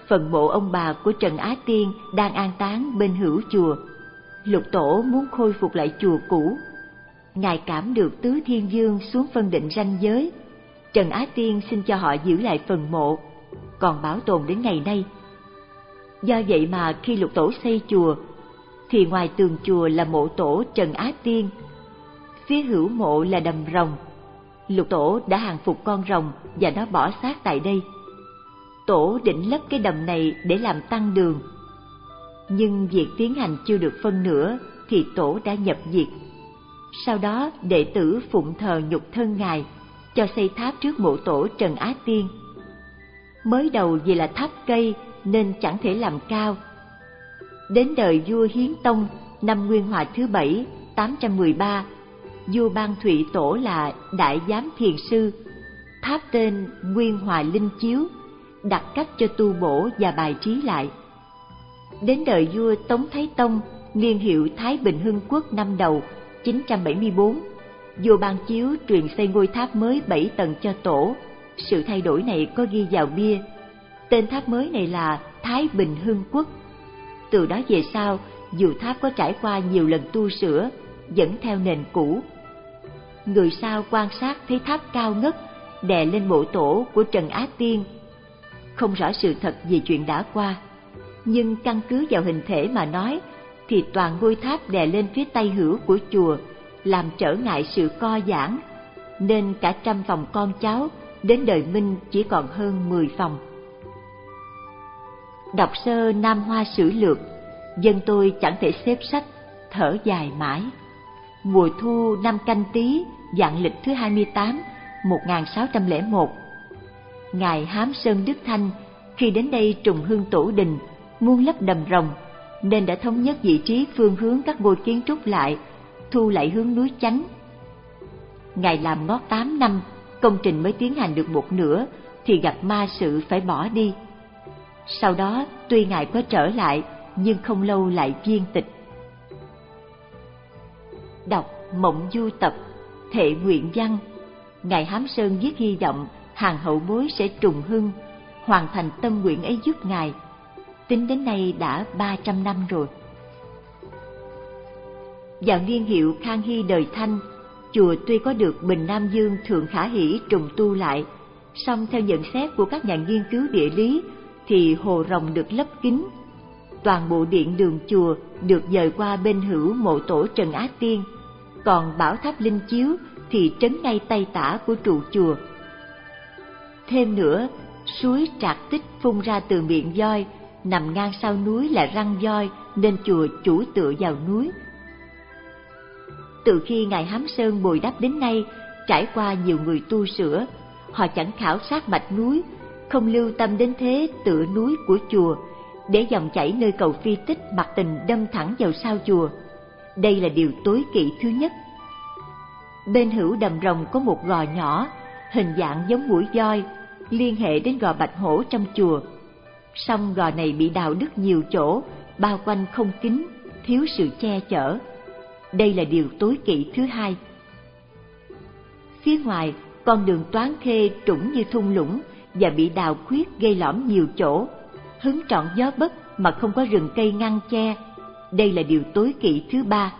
phần mộ ông bà của Trần Á Tiên đang an táng bên hữu chùa. Lục Tổ muốn khôi phục lại chùa cũ. Ngài cảm được Tứ Thiên Vương xuống phân định ranh giới. Trần Á Tiên xin cho họ giữ lại phần mộ, còn bảo tồn đến ngày nay. Do vậy mà khi Lục Tổ xây chùa, thì ngoài tường chùa là mộ tổ Trần Á Tiên, phía hữu mộ là đầm rồng. Lục Tổ đã hàng phục con rồng và nó bỏ xác tại đây. Tổ định lấp cái đầm này để làm tăng đường, nhưng việc tiến hành chưa được phân nửa thì tổ đã nhập diệt. Sau đó đệ tử phụng thờ nhục thân Ngài, cho xây tháp trước mộ tổ Trần Á Tiên. Mới đầu vì là tháp cây nên chẳng thể làm cao. Đến đời vua Hiến Tông năm Nguyên Hòa thứ bảy, tám trăm mười ba, vua ban Thụy Tổ là Đại Giám Thiền Sư, tháp tên Nguyên Hòa Linh Chiếu, đặt cách cho tu bổ và bài trí lại. Đến đời vua Tống Thái Tông, niên hiệu Thái Bình Hưng Quốc năm đầu, chín trăm bảy mươi bốn, vua ban chiếu truyền xây ngôi tháp mới bảy tầng cho tổ. Sự thay đổi này có ghi vào bia. Tên tháp mới này là Thái Bình Hưng Quốc. Từ đó về sau, dù tháp có trải qua nhiều lần tu sửa, vẫn theo nền cũ. Người sau quan sát thấy tháp cao ngất đè lên mộ tổ của Trần Á Tiên. Không rõ sự thật về chuyện đã qua, nhưng căn cứ vào hình thể mà nói thì toàn ngôi tháp đè lên phía tây hữu của chùa, làm trở ngại sự co giãn, nên cả trăm phòng con cháu đến đời Minh chỉ còn hơn mười phòng. Đọc sơ Nam Hoa Sử Lược, dân tôi chẳng thể xếp sách, thở dài mãi. Mùa thu năm Canh Tý, vạn lịch thứ hai mươi tám, một nghìn sáu trăm lẻ một, Ngài Hám Sơn Đức Thanh khi đến đây trùng hương tổ đình, muôn lấp đầm rồng, nên đã thống nhất vị trí phương hướng các ngôi kiến trúc lại, thu lại hướng núi Chánh. Ngài làm ngót tám năm, công trình mới tiến hành được một nửa thì gặp ma sự phải bỏ đi. Sau đó tuy Ngài có trở lại, nhưng không lâu lại viên tịch. Đọc Mộng Du Tập, Thệ Nguyện Văn, Ngài Hám Sơn viết hy vọng hàng hậu bối sẽ trùng hưng, hoàn thành tâm nguyện ấy giúp Ngài. Tính đến nay đã ba trăm năm rồi. Vào niên hiệu Khang Hy đời Thanh, chùa tuy có được Bình Nam Dương Thượng Khả Hỷ trùng tu lại, song theo nhận xét của các nhà nghiên cứu địa lý thì hồ rồng được lấp kín. Toàn bộ điện đường chùa được dời qua bên hữu mộ tổ Trần Á Tiên, còn bảo tháp Linh Chiếu thì trấn ngay tây tả của trụ chùa. Thêm nữa, suối Trạc Tích phun ra từ miệng voi, nằm ngang sau núi là răng voi, nên chùa chủ tựa vào núi. Từ khi Ngài Hám Sơn bồi đắp đến nay, trải qua nhiều người tu sửa, họ chẳng khảo sát mạch núi, không lưu tâm đến thế tựa núi của chùa, để dòng chảy nơi cầu Phi Tích mặc tình đâm thẳng vào sao chùa. Đây là điều tối kỵ thứ nhất. Bên hữu đầm rồng có một gò nhỏ, hình dạng giống mũi voi, liên hệ đến gò Bạch Hổ trong chùa. Song gò này bị đào đứt nhiều chỗ, bao quanh không kín, thiếu sự che chở. Đây là điều tối kỵ thứ hai. Phía ngoài, con đường Toán Khê trũng như thung lũng và bị đào khuyết gây lõm nhiều chỗ, hứng trọn gió bất mà không có rừng cây ngăn che. Đây là điều tối kỵ thứ ba.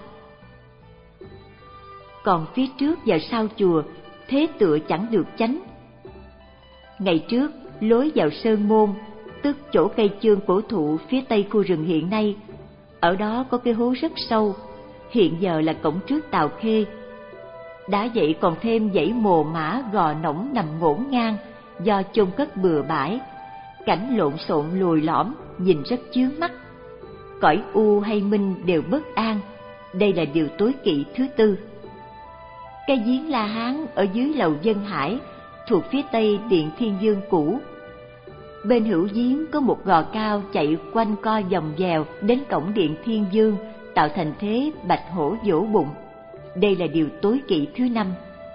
Còn phía trước và sau chùa, thế tựa chẳng được chánh. Ngày trước, lối vào Sơn Môn, tức chỗ cây chương cổ thụ phía tây khu rừng hiện nay, ở đó có cái hố rất sâu, hiện giờ là cổng trước Tào Khê. Đã vậy còn thêm dãy mồ mã gò nổng nằm ngổn ngang do chôn cất bừa bãi, cảnh lộn xộn lồi lõm, nhìn rất chướng mắt. Cõi u hay minh đều bất an. Đây là điều tối kỵ thứ tư. Cây giếng La Hán ở dưới lầu Dân Hải, thuộc phía tây điện Thiên Dương cũ. Bên hữu giếng có một gò cao chạy quanh co vòng vèo đến cổng điện Thiên Dương, tạo thành thế bạch hổ vỗ bụng. Đây là điều tối kỵ thứ năm.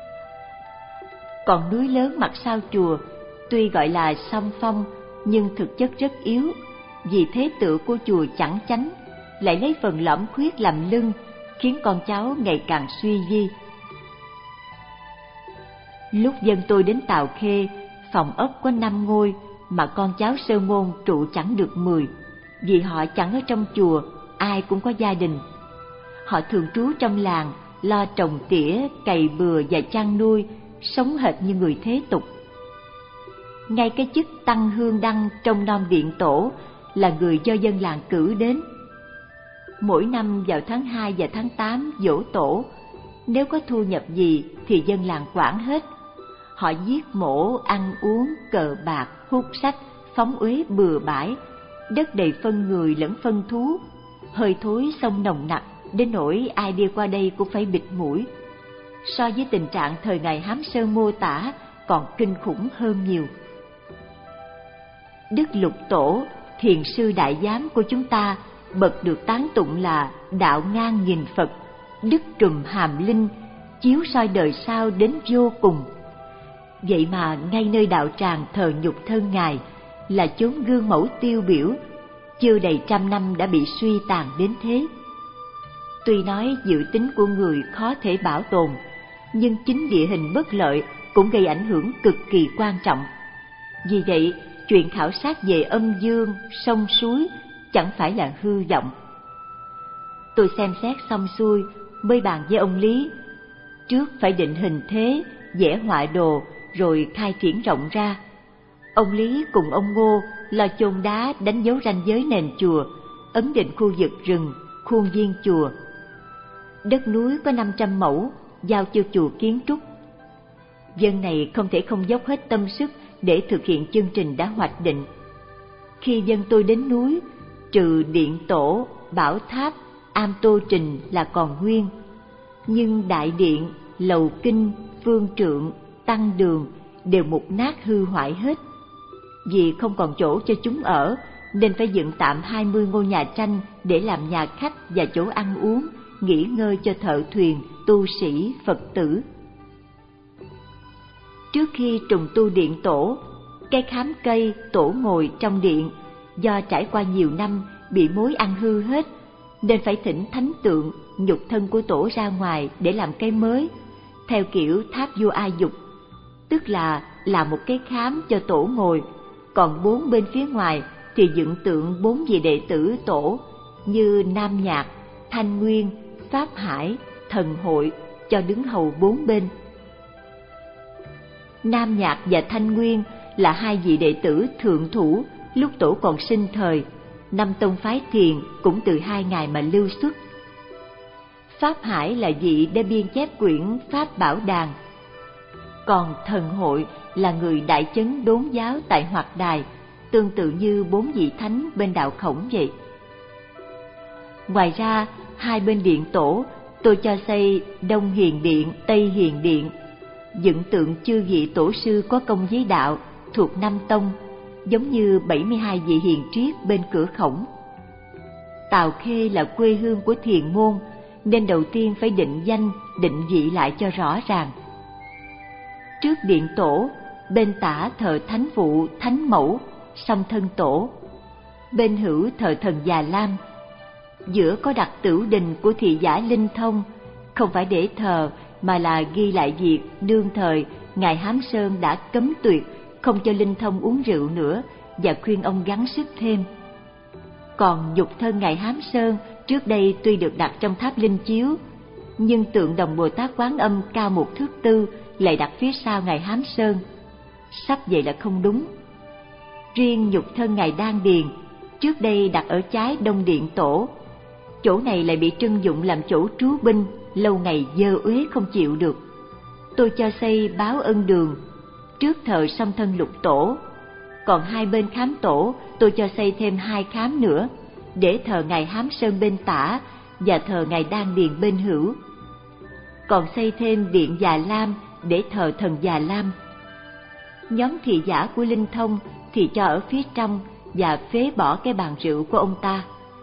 Còn núi lớn mặt sau chùa, tuy gọi là song phong, nhưng thực chất rất yếu, vì thế tựa của chùa chẳng chánh, lại lấy phần lõm khuyết làm lưng, khiến con cháu ngày càng suy vi. Lúc dân tôi đến Tào Khê, phòng ốc có năm ngôi, mà con cháu Sơn Môn trụ chẳng được mười, vì họ chẳng ở trong chùa, ai cũng có gia đình. Họ thường trú trong làng, lo trồng tỉa, cày bừa và chăn nuôi, sống hệt như người thế tục. Ngay cái chức tăng hương đăng trong nom điện tổ là người do dân làng cử đến. Mỗi năm vào tháng hai và tháng tám giỗ tổ, nếu có thu nhập gì thì dân làng quản hết. Họ giết mổ, ăn uống, cờ bạc, hút sách, phóng uế bừa bãi, đất đầy phân người lẫn phân thú, hơi thối sông nồng nặc đến nỗi ai đi qua đây cũng phải bịt mũi. So với tình trạng thời ngày Hám Sơn mô tả còn kinh khủng hơn nhiều. Đức Lục Tổ, thiền sư đại giám của chúng ta, bậc được tán tụng là đạo ngang nghìn Phật, đức trùm hàm linh, chiếu soi đời sau đến vô cùng. Vậy mà ngay nơi đạo tràng thờ nhục thân Ngài là chốn gương mẫu tiêu biểu, chưa đầy trăm năm đã bị suy tàn đến thế. Tuy nói dự tính của người khó thể bảo tồn, nhưng chính địa hình bất lợi cũng gây ảnh hưởng cực kỳ quan trọng. Vì vậy, chuyện khảo sát về âm dương, sông suối chẳng phải là hư vọng. Tôi xem xét xong xuôi mới bàn với ông Lý. Trước phải định hình thế, vẽ họa đồ, rồi khai triển rộng ra. Ông Lý cùng ông Ngô lo chôn đá đánh dấu ranh giới nền chùa, ấn định khu vực rừng, khuôn viên chùa. Đất núi có năm trăm mẫu, giao cho chùa kiến trúc. Dân này không thể không dốc hết tâm sức để thực hiện chương trình đã hoạch định. Khi dân tôi đến núi, trừ điện tổ, bảo tháp, am tô trình là còn nguyên, nhưng đại điện, lầu kinh, phương trượng, tăng đường đều mục nát hư hoại hết. Vì không còn chỗ cho chúng ở, nên phải dựng tạm hai mươi ngôi nhà tranh để làm nhà khách và chỗ ăn uống, nghỉ ngơi cho thợ thuyền, tu sĩ, Phật tử. Trước khi trùng tu điện tổ, cây khám cây, tổ ngồi trong điện do trải qua nhiều năm bị mối ăn hư hết, nên phải thỉnh thánh tượng, nhục thân của tổ ra ngoài để làm cây mới, theo kiểu tháp vua A Dục, tức là làm một cái khám cho tổ ngồi, còn bốn bên phía ngoài thì dựng tượng bốn vị đệ tử tổ như Nam Nhạc, Thanh Nguyên, Pháp Hải, Thần Hội cho đứng hầu bốn bên. Nam Nhạc và Thanh Nguyên là hai vị đệ tử thượng thủ lúc tổ còn sinh thời, năm tông phái thiền cũng từ hai ngài mà lưu xuất. Pháp Hải là vị đã biên chép quyển Pháp Bảo Đàn, còn Thần Hội là người đại chấn đốn giáo tại Hoạt Đài, tương tự như bốn vị thánh bên đạo Khổng vậy. Ngoài ra, hai bên điện tổ tôi cho xây Đông Hiền Điện, Tây Hiền Điện, dựng tượng chư vị tổ sư có công với đạo thuộc năm tông, giống như bảy mươi hai vị hiền triết bên cửa Khổng. Tào Khê là quê hương của thiền môn, nên đầu tiên phải định danh, định vị lại cho rõ ràng. Trước điện tổ, bên tả thờ thánh phụ, thánh mẫu, song thân tổ. Bên hữu thờ thần Già Lam. Giữa có đặt tửu đình của thị giả Linh Thông, không phải để thờ mà là ghi lại việc đương thời ngài Hám Sơn đã cấm tuyệt không cho Linh Thông uống rượu nữa và khuyên ông gắng sức thêm. Còn nhục thân ngài Hám Sơn trước đây tuy được đặt trong tháp linh chiếu, nhưng tượng đồng Bồ Tát Quán Âm cao một thước tư lại đặt phía sau ngài Hám Sơn. Sắp vậy là không đúng. Riêng nhục thân ngài Đan Điền trước đây đặt ở trái Đông Điện Tổ, chỗ này lại bị trưng dụng làm chỗ trú binh, lâu ngày dơ uế không chịu được. Tôi cho xây Báo Ân Đường, trước thờ song thân Lục Tổ, còn hai bên khám tổ tôi cho xây thêm hai khám nữa, để thờ ngài Hám Sơn bên tả và thờ ngài Đan Điền bên hữu. Còn xây thêm điện Già Lam để thờ thần Già Lam. Nhóm thị giả của Linh Thông thì cho ở phía trong và phế bỏ cái bàn rượu của ông ta.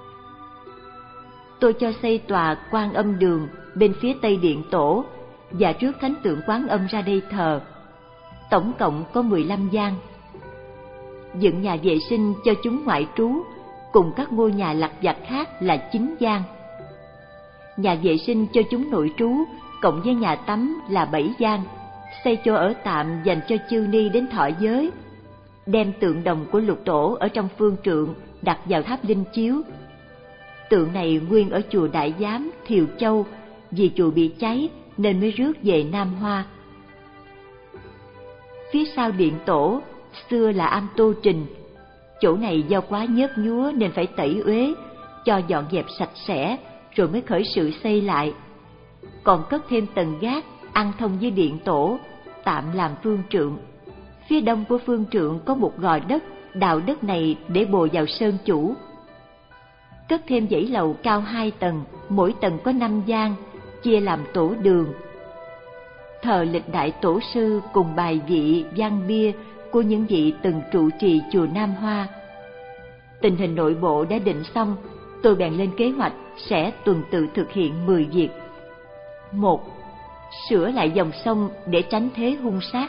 Tôi cho xây tòa Quan Âm Đường bên phía Tây Điện Tổ và trước thánh tượng Quán Âm ra đây thờ. Tổng cộng có mười lăm gian. Dựng nhà vệ sinh cho chúng ngoại trú cùng các ngôi nhà lặt vặt khác là chín gian. Nhà vệ sinh cho chúng nội trú cộng với nhà tắm là bảy gian, xây chỗ ở tạm dành cho chư ni đến thọ giới. đem tượng đồng của Lục Tổ ở trong phương trượng đặt vào tháp linh chiếu. Tượng này nguyên ở chùa Đại Giám, Thiều Châu, vì chùa bị cháy nên mới rước về Nam Hoa. Phía sau điện tổ, xưa là am Tô Trình. Chỗ này do quá nhớt nhúa nên phải tẩy uế, cho dọn dẹp sạch sẽ rồi mới khởi sự xây lại. Còn cất thêm tầng gác ăn thông với điện tổ, tạm làm phương trượng. Phía đông của phương trượng có một gò đất, đào đất này để bồi vào sơn chủ. Cất thêm dãy lầu cao hai tầng, mỗi tầng có năm gian, chia làm tổ đường. Thờ lịch đại tổ sư cùng bài vị văn bia của những vị từng trụ trì chùa Nam Hoa. Tình hình nội bộ đã định xong, tôi bèn lên kế hoạch sẽ tuần tự thực hiện mười việc. Một, sửa lại dòng sông để tránh thế hung sát.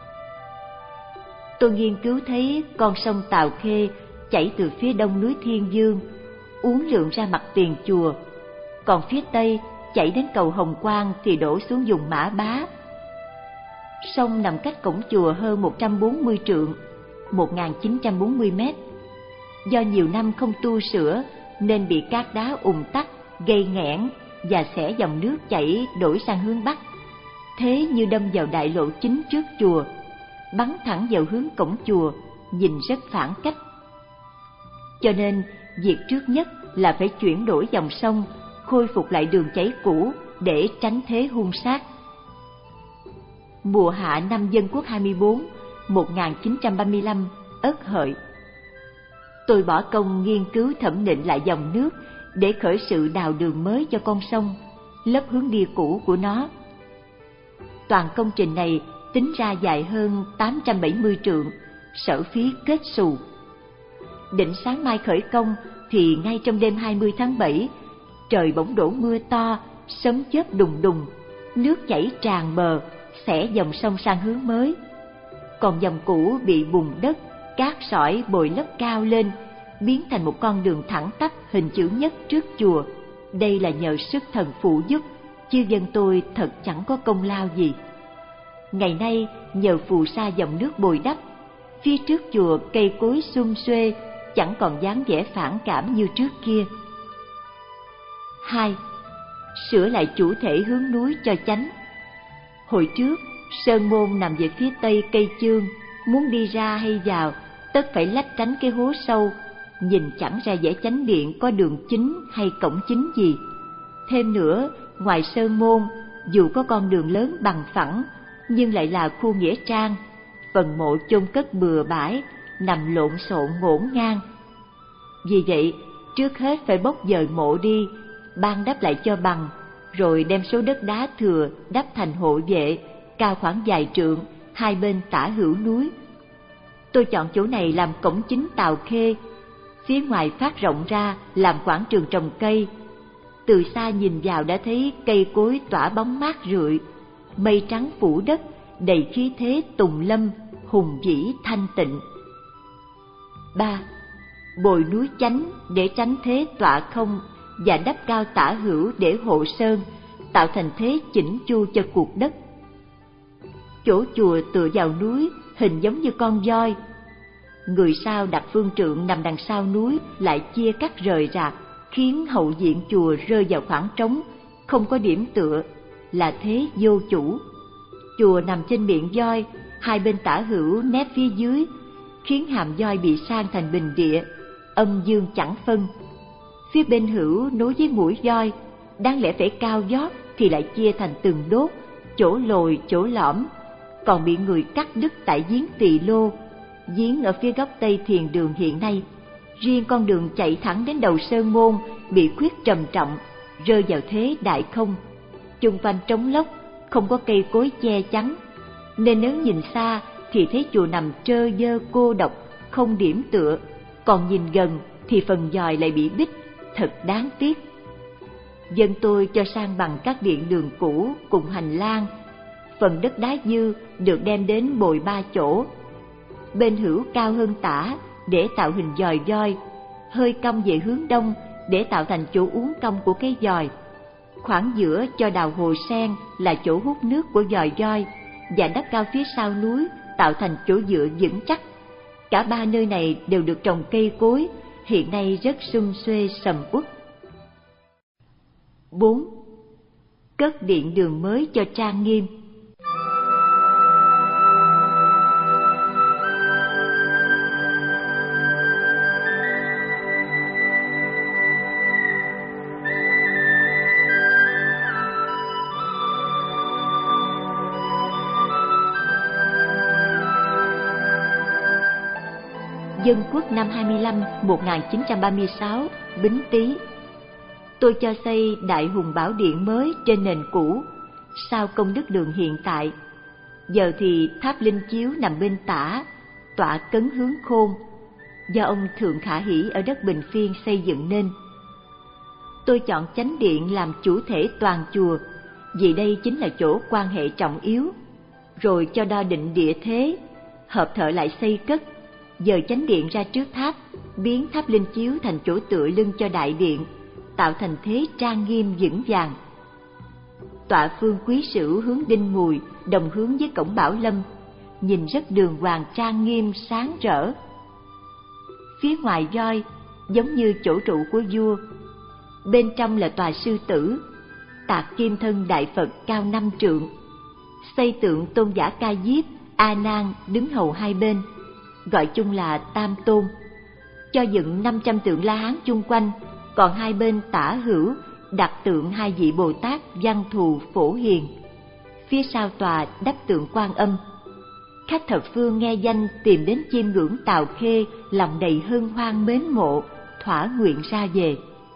Tôi nghiên cứu thấy con sông Tào Khê chảy từ phía đông núi Thiên Dương, uốn lượn ra mặt tiền chùa, còn phía tây chảy đến cầu Hồng Quang thì đổ xuống vùng Mã Bá. Sông nằm cách cổng chùa hơn một trăm bốn mươi trượng, một nghìn chín trăm bốn mươi mét. Do nhiều năm không tu sửa nên bị cát đá ùn tắc, gây nghẽn và xẻ dòng nước chảy đổi sang hướng bắc. Thế như đâm vào đại lộ chính trước chùa, bắn thẳng vào hướng cổng chùa, nhìn rất phản cách. Cho nên, việc trước nhất là phải chuyển đổi dòng sông, khôi phục lại đường chảy cũ để tránh thế hung sát. Mùa hạ năm Dân Quốc hai mươi tư, một nghìn chín trăm ba mươi lăm, Ất Hợi, tôi bỏ công nghiên cứu thẩm định lại dòng nước để khởi sự đào đường mới cho con sông, lấp hướng đi cũ của nó. Toàn công trình này tính ra dài hơn tám trăm bảy mươi trượng, sở phí kết xù. Định sáng mai khởi công thì ngay trong đêm hai mươi tháng bảy, trời bỗng đổ mưa to, sấm chớp đùng đùng, nước chảy tràn bờ, xẻ dòng sông sang hướng mới. Còn dòng cũ bị bùn đất, cát sỏi bồi lấp cao lên, biến thành một con đường thẳng tắp hình chữ nhất trước chùa. Đây là nhờ sức thần phụ giúp, chứ dân tôi thật chẳng có công lao gì. Ngày nay nhờ phù sa dòng nước bồi đắp, phía trước chùa cây cối sum xuê, chẳng còn dáng vẻ phản cảm như trước kia. Hai, sửa lại chủ thể hướng núi cho chánh. Hồi trước, sơn môn nằm về phía tây cây chương, muốn đi ra hay vào, tất phải lách tránh cái hố sâu, nhìn chẳng ra vẻ chánh điện có đường chính hay cổng chính gì. Thêm nữa, ngoài sơn môn, dù có con đường lớn bằng phẳng, nhưng lại là khu nghĩa trang, phần mộ chôn cất bừa bãi, nằm lộn xộn ngổn ngang. Vì vậy, trước hết phải bốc dời mộ đi, ban đắp lại cho bằng, rồi đem số đất đá thừa đắp thành hộ vệ, cao khoảng vài trượng, hai bên tả hữu núi. Tôi chọn chỗ này làm cổng chính Tào Khê, phía ngoài phát rộng ra làm quảng trường trồng cây. Từ xa nhìn vào đã thấy cây cối tỏa bóng mát rượi, mây trắng phủ đất, đầy khí thế tùng lâm, hùng vĩ thanh tịnh. Ba, bồi núi chánh để tránh thế tọa không và đắp cao tả hữu để hộ sơn, tạo thành thế chỉnh chu cho cuộc đất. Chỗ chùa tựa vào núi, hình giống như con voi. Người sau đặt phương trượng nằm đằng sau núi lại chia cắt rời rạc, khiến hậu viện chùa rơi vào khoảng trống, không có điểm tựa, là thế vô chủ. Chùa nằm trên miệng voi, hai bên tả hữu nép phía dưới, khiến hàm voi bị san thành bình địa, âm dương chẳng phân. Phía bên hữu nối với mũi voi, đáng lẽ phải cao vót thì lại chia thành từng đốt, chỗ lồi chỗ lõm, còn bị người cắt đứt tại giếng Tỳ Lô, giếng ở phía góc tây thiền đường hiện nay. Riêng con đường chạy thẳng đến đầu sơn môn bị khuyết trầm trọng, rơi vào thế đại không. Chung quanh trống lốc, không có cây cối che chắn, nên nếu nhìn xa thì thấy chùa nằm trơ dơ cô độc, không điểm tựa, còn nhìn gần thì phần dòi lại bị bít, thật đáng tiếc. Dân tôi cho sang bằng các điện đường cũ cùng hành lang. Phần đất đá dư được đem đến bồi ba chỗ. Bên hữu cao hơn tả để tạo hình dòi voi, hơi cong về hướng đông để tạo thành chỗ uốn cong của cái dòi. Khoảng giữa cho đào hồ sen là chỗ hút nước của dòi voi, và đắp cao phía sau núi tạo thành chỗ dựa vững chắc. Cả ba nơi này đều được trồng cây cối, hiện nay rất sum xuê sầm uất. bốn. Cất điện đường mới cho trang nghiêm. Dân Quốc năm hai mươi lăm một nghìn chín trăm ba mươi sáu, Bính Tý. Tôi cho xây Đại Hùng Bảo Điện mới trên nền cũ, sau công đức đường hiện tại. Giờ thì tháp linh chiếu nằm bên tả, tọa cấn hướng Khôn, do ông Thượng Khả Hỷ ở đất Bình Phiên xây dựng nên. Tôi chọn chánh điện làm chủ thể toàn chùa, vì đây chính là chỗ quan hệ trọng yếu. Rồi cho đo định địa thế, hợp thợ lại xây cất, dời chánh điện ra trước tháp, biến tháp linh chiếu thành chỗ tựa lưng cho đại điện, tạo thành thế trang nghiêm vững vàng. Tọa phương Quý Sửu hướng Đinh Mùi, đồng hướng với cổng Bảo Lâm, nhìn rất đường hoàng trang nghiêm sáng rỡ. Phía ngoài voi giống như chỗ trụ của vua, bên trong là tòa sư tử, tạc kim thân đại Phật cao năm trượng, xây tượng tôn giả Ca Diếp, A Nan đứng hầu hai bên, gọi chung là Tam Tôn. Cho dựng năm trăm tượng La Hán chung quanh, còn hai bên tả hữu đặt tượng hai vị Bồ Tát Văn Thù Phổ Hiền. Phía sau tòa đắp tượng Quan Âm. Khách thập phương nghe danh tìm đến chiêm ngưỡng Tào Khê, lòng đầy hân hoan mến mộ, thỏa nguyện ra về.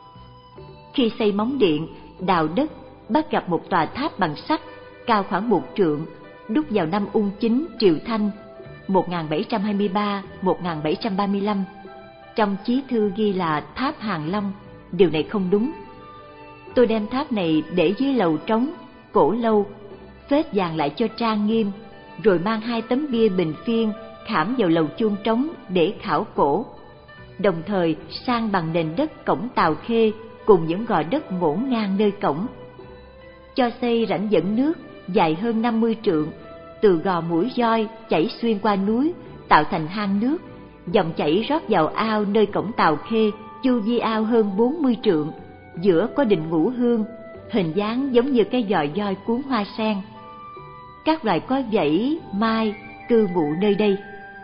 Khi xây móng điện, đào đất, bắt gặp một tòa tháp bằng sắt, cao khoảng một trượng, đúc vào năm Ung Chính Triệu Thanh một nghìn bảy trăm hai mươi ba đến một nghìn bảy trăm ba mươi lăm. Trong chí thư ghi là tháp Hàng Long, điều này không đúng. Tôi đem tháp này để dưới lầu trống, cổ lâu, phết vàng lại cho trang nghiêm, rồi mang hai tấm bia Bình Phiên khảm vào lầu chuông trống để khảo cổ. Đồng thời san bằng nền đất cổng Tào Khê cùng những gò đất ngổn ngang nơi cổng. Cho xây rãnh dẫn nước dài hơn năm mươi trượng, từ gò Mũi Voi chảy xuyên qua núi, tạo thành hang nước, dòng chảy rót vào ao nơi cổng Tào Khê, chu vi ao hơn bốn mươi trượng, giữa có đình Ngũ Hương, hình dáng giống như cái giò voi cuốn hoa sen. Các loài có vảy, mai cư ngụ nơi đây.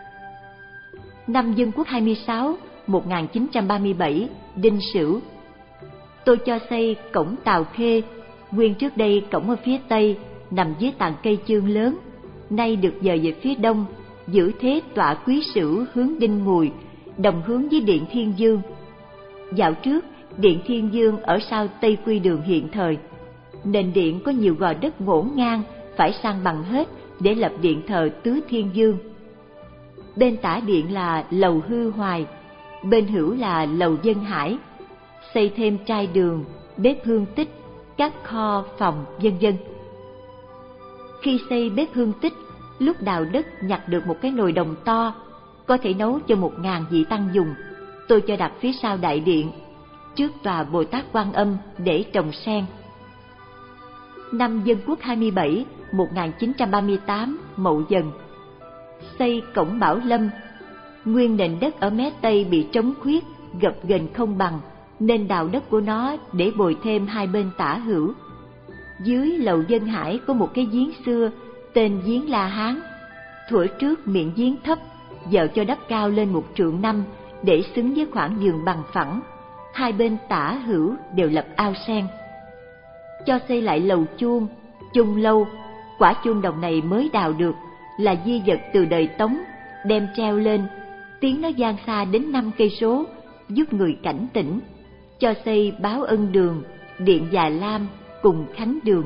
Năm Dân Quốc hai mươi sáu, một nghìn chín trăm ba mươi bảy, Đinh Sửu. Tôi cho xây cổng Tào Khê, nguyên trước đây cổng ở phía tây, nằm dưới tàn cây chương lớn, nay được dời về phía đông, giữ thế tọa Quý Sửu hướng Đinh Mùi, đồng hướng với điện Thiên Dương. Dạo trước, điện Thiên Dương ở sau Tây Quy Đường hiện thời. Nền điện có nhiều gò đất ngổn ngang, phải san bằng hết để lập điện thờ Tứ Thiên Dương. Bên tả điện là lầu Hư Hoài, bên hữu là lầu Dân Hải, xây thêm trai đường, bếp hương tích, các kho phòng vân vân. Khi xây bếp hương tích, lúc đào đất nhặt được một cái nồi đồng to, có thể nấu cho một ngàn vị tăng dùng. Tôi cho đặt phía sau đại điện, trước tòa Bồ Tát Quan Âm để trồng sen. Năm Dân Quốc hai mươi bảy, một nghìn chín trăm ba mươi tám, Mậu Dần. Xây cổng Bảo Lâm. Nguyên nền đất ở mé tây bị trống khuyết, gập ghềnh không bằng, nên đào đất của nó để bồi thêm hai bên tả hữu. Dưới lầu Dân Hải có một cái giếng xưa, tên giếng La Hán. Thuở trước miệng giếng thấp, giờ cho đắp cao lên một trượng năm để xứng với khoảng giường bằng phẳng. Hai bên tả hữu đều lập ao sen. Cho xây lại lầu chuông, chung lâu. Quả chuông đồng này mới đào được, là di vật từ đời Tống, đem treo lên, tiếng nó vang xa đến năm cây số, giúp người cảnh tỉnh. Cho xây Báo Ân Đường, điện Già Lam cùng Khánh Đường.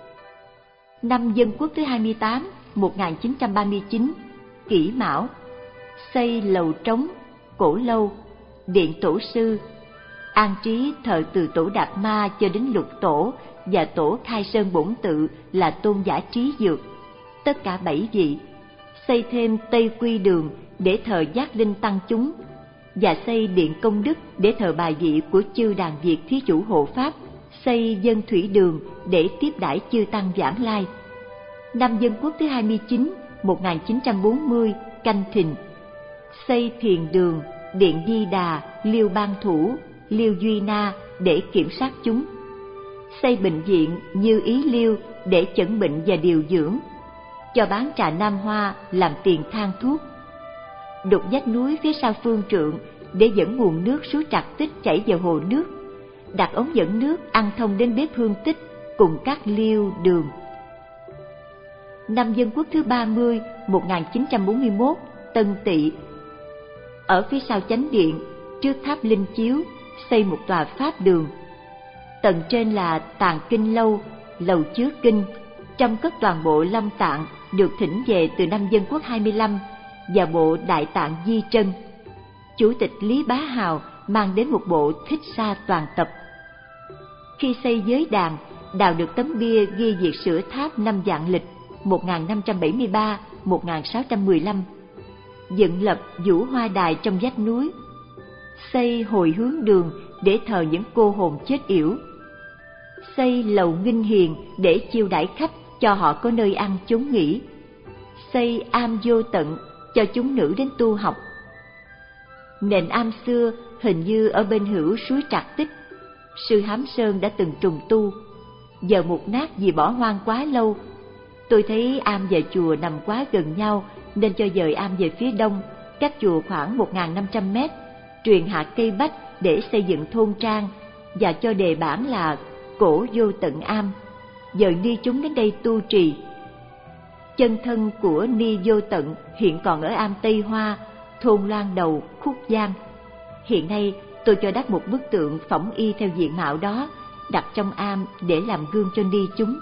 Năm Dân Quốc thứ hai mươi tám, một nghìn chín trăm ba mươi chín, Kỷ Mão. Xây lầu trống, cổ lâu, điện Tổ Sư, an trí thờ từ Tổ Đạt Ma cho đến Lục Tổ và Tổ Khai Sơn Bổn Tự là Tôn giả Trí Dược, tất cả bảy vị. Xây thêm Tây Quy Đường để thờ Giác Linh Tăng chúng, và xây điện Công Đức để thờ bài vị của chư đàn Việt Thí Chủ hộ Pháp. Xây Dân Thủy Đường để tiếp đãi chư tăng vãng lai. Năm Dân Quốc thứ hai mươi chín, một nghìn chín trăm bốn mươi, Canh Thìn. xây thiền đường, điện Di Đà, liêu ban thủ, liêu Duy Na để kiểm soát chúng, xây bệnh viện Như Ý Liêu để chẩn bệnh và điều dưỡng, cho bán trà Nam Hoa làm tiền thang thuốc, đục vách núi phía sau phương trượng để dẫn nguồn nước suối Trạc Tích chảy vào hồ nước, đặt ống dẫn nước ăn thông đến bếp Hương Tích cùng các liêu đường. Năm Dân Quốc thứ ba mươi, một nghìn chín trăm bốn mươi mốt, Tân Tỵ. Ở phía sau chánh điện, trước tháp Linh Chiếu, xây một tòa pháp đường. Tầng trên là tàng kinh lâu, lầu chứa kinh, trong cất toàn bộ Long Tạng được thỉnh về từ năm Dân Quốc hai mươi lăm và bộ Đại Tạng Di Trân. Chủ tịch Lý Bá Hào mang đến một bộ Thích Sa toàn tập. Khi xây giới đàn, đào được tấm bia ghi việc sửa tháp năm Vạn Lịch một nghìn năm trăm bảy mươi ba đến một nghìn sáu trăm mười lăm, dựng lập Vũ Hoa Đài trong vách núi, xây hồi hướng đường để thờ những cô hồn chết yểu, xây lầu Nghinh Hiền để chiêu đãi khách cho họ có nơi ăn chốn nghỉ, xây am Vô Tận cho chúng nữ đến tu học. Nền am xưa hình như ở bên hữu suối Trạc Tích, sư Hám Sơn đã từng trùng tu, giờ mục nát vì bỏ hoang quá lâu. Tôi thấy am và chùa nằm quá gần nhau nên cho dời am về phía đông, cách chùa khoảng một nghìn năm trăm mét, truyền hạ cây bách để xây dựng thôn trang và cho đề bản là Cổ Vô Tận Am, dời ni chúng đến đây tu trì. Chân thân của Ni Vô Tận hiện còn ở am Tây Hoa, thôn Loan Đầu, Khúc Giang. Hiện nay tôi cho đắp một bức tượng phỏng y theo diện mạo đó, đặt trong am để làm gương cho ni chúng.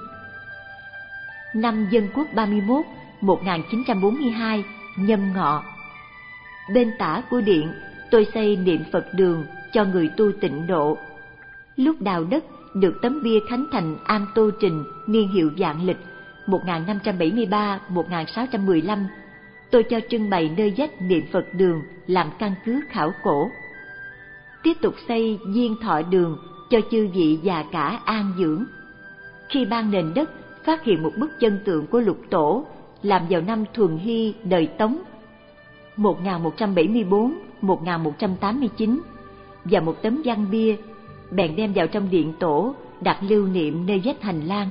Năm Dân Quốc ba mươi mốt, một nghìn chín trăm bốn mươi hai, Nhâm Ngọ. Bên tả của điện, tôi xây niệm Phật đường cho người tu tịnh độ. Lúc đào đất được tấm bia khánh thành am Tô Trình niên hiệu Vạn Lịch một nghìn năm trăm bảy mươi ba đến một nghìn sáu trăm mười lăm, tôi cho trưng bày nơi vách niệm Phật đường làm căn cứ khảo cổ. Tiếp tục xây Diên Thọ đường cho chư vị già cả an dưỡng. Khi ban nền đất, phát hiện một bức chân tượng của Lục Tổ làm vào năm Thuần Hy đời Tống một nghìn một trăm bảy mươi tư đến một nghìn một trăm tám mươi chín và một tấm văn bia, bèn đem vào trong điện tổ đặt lưu niệm nơi vách hành lang.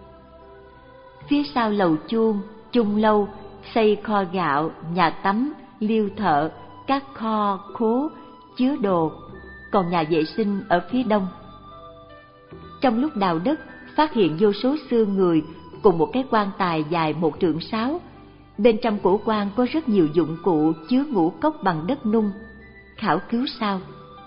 Phía sau lầu chuông, chung lâu, xây kho gạo, nhà tắm, liêu thợ, các kho, khố, chứa đồ, còn nhà vệ sinh ở phía đông. Trong lúc đào đất, phát hiện vô số xương người cùng một cái quan tài dài một trượng sáu. Bên trong cổ quan có rất nhiều dụng cụ chứa ngũ cốc bằng đất nung. Khảo cứu sau.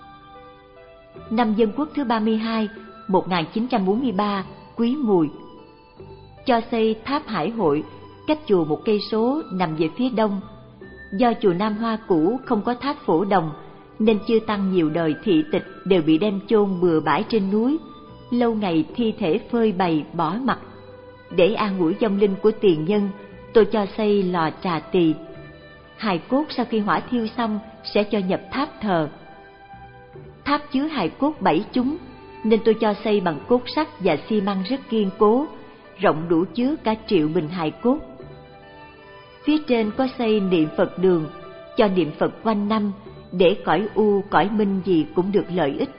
Năm Dân Quốc thứ ba mươi hai, một nghìn chín trăm bốn mươi ba, Quý Mùi. Cho xây tháp Hải Hội, cách chùa một cây số nằm về phía đông. Do chùa Nam Hoa cũ không có tháp phổ đồng, nên chư tăng nhiều đời thị tịch đều bị đem chôn bừa bãi trên núi. Lâu ngày thi thể phơi bày bỏ mặc. Để an ủi vong linh của tiền nhân, tôi cho xây lò trà tỳ. Hài cốt sau khi hỏa thiêu xong sẽ cho nhập tháp thờ. Tháp chứa hài cốt bảy chúng, nên tôi cho xây bằng cốt sắt và xi măng rất kiên cố, rộng đủ chứa cả triệu bình hài cốt. Phía trên có xây niệm Phật đường, cho niệm Phật quanh năm, để cõi u cõi minh gì cũng được lợi ích.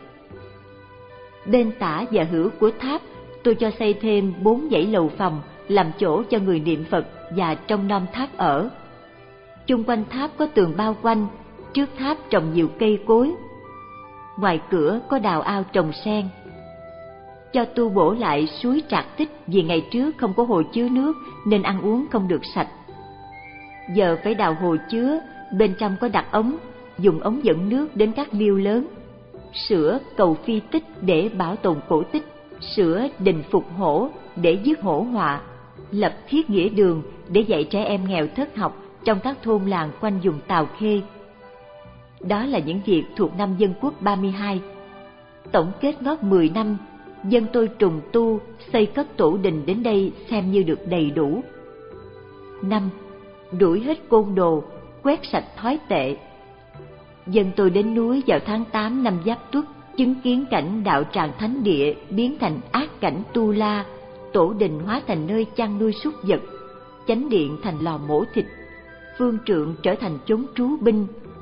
Bên tả và hữu của tháp, tôi cho xây thêm bốn dãy lầu phòng làm chỗ cho người niệm Phật và trông nom tháp ở. Chung quanh tháp có tường bao quanh, trước tháp trồng nhiều cây cối. Ngoài cửa có đào ao trồng sen. Cho tu bổ lại suối Trạc Tích vì ngày trước không có hồ chứa nước nên ăn uống không được sạch. Giờ phải đào hồ chứa, bên trong có đặt ống, dùng ống dẫn nước đến các liêu lớn. Sửa cầu phi tích để bảo tồn cổ tích, sửa đình phục hổ để giết hổ họa, lập thiết nghĩa đường để dạy trẻ em nghèo thất học trong các thôn làng quanh vùng Tào Khê. Đó là những việc thuộc năm Dân Quốc ba mươi hai. Tổng kết ngót mười năm, dân tôi trùng tu, xây cất tổ đình đến đây xem như được đầy đủ. Năm, đuổi hết côn đồ, quét sạch thói tệ. Dân tôi đến núi vào tháng tám năm Giáp Tuất, chứng kiến cảnh đạo tràng thánh địa biến thành ác cảnh tu la, tổ đình hóa thành nơi chăn nuôi súc vật, chánh điện thành lò mổ thịt, phương trượng trở thành chốn trú binh,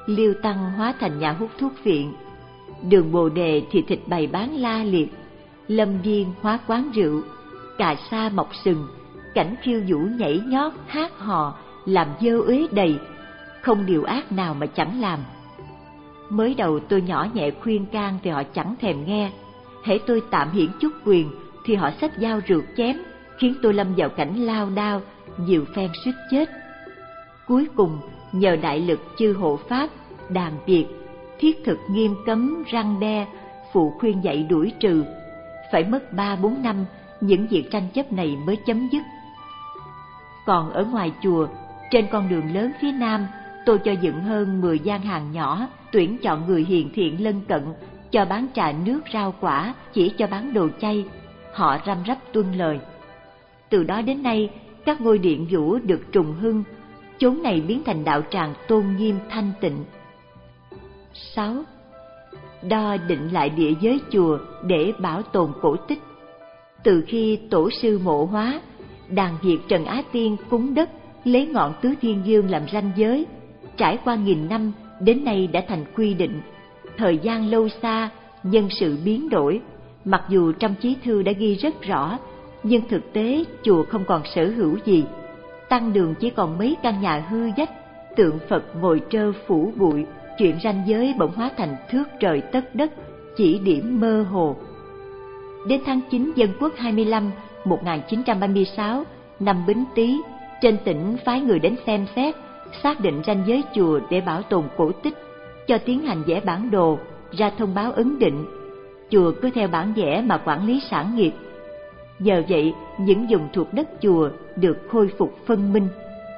Liêu Tăng hóa thành nhà hút thuốc viện, Đường Bồ Đề thì thịt bày bán la liệt, Lâm Viên hóa quán rượu, Cà Sa mọc sừng, cảnh khiêu vũ nhảy nhót hát hò làm dơ uế đầy, không điều ác nào mà chẳng làm. Mới đầu tôi nhỏ nhẹ khuyên can thì họ chẳng thèm nghe, hễ tôi tạm hiển chút quyền thì họ xách dao rượt chém, khiến tôi lâm vào cảnh lao đao, nhiều phen suýt chết. Cuối cùng nhờ đại lực chư hộ pháp, đàn Việt thiết thực nghiêm cấm răn đe, phụ khuyên dạy đuổi trừ, phải mất ba bốn năm những việc tranh chấp này mới chấm dứt. Còn ở ngoài chùa, trên con đường lớn phía nam, tôi cho dựng hơn mười gian hàng nhỏ, tuyển chọn người hiền thiện lân cận, cho bán trà nước rau quả, chỉ cho bán đồ chay. Họ răm rắp tuân lời. Từ đó đến nay, các ngôi điện vũ được trùng hưng, chốn này biến thành đạo tràng tôn nghiêm thanh tịnh. sáu. Đo định lại địa giới chùa để bảo tồn cổ tích. Từ khi tổ sư Mộ Hóa, đàn Việt Trần Á Tiên cúng đất, lấy ngọn Tứ Thiên Dương làm ranh giới, trải qua nghìn năm, đến nay đã thành quy định. Thời gian lâu xa, nhân sự biến đổi, mặc dù trong chí thư đã ghi rất rõ, nhưng thực tế chùa không còn sở hữu gì. Tăng đường chỉ còn mấy căn nhà hư dách, tượng Phật ngồi trơ phủ bụi, chuyện ranh giới bỗng hóa thành thước trời tất đất, chỉ điểm mơ hồ. Đến tháng chín Dân Quốc hai mươi lăm, một nghìn chín trăm ba mươi sáu, năm Bính Tý, trên tỉnh phái người đến xem xét, xác định ranh giới chùa để bảo tồn cổ tích, cho tiến hành vẽ bản đồ, ra thông báo ấn định. Chùa cứ theo bản vẽ mà quản lý sản nghiệp. Nhờ vậy, những vùng thuộc đất chùa được khôi phục phân minh.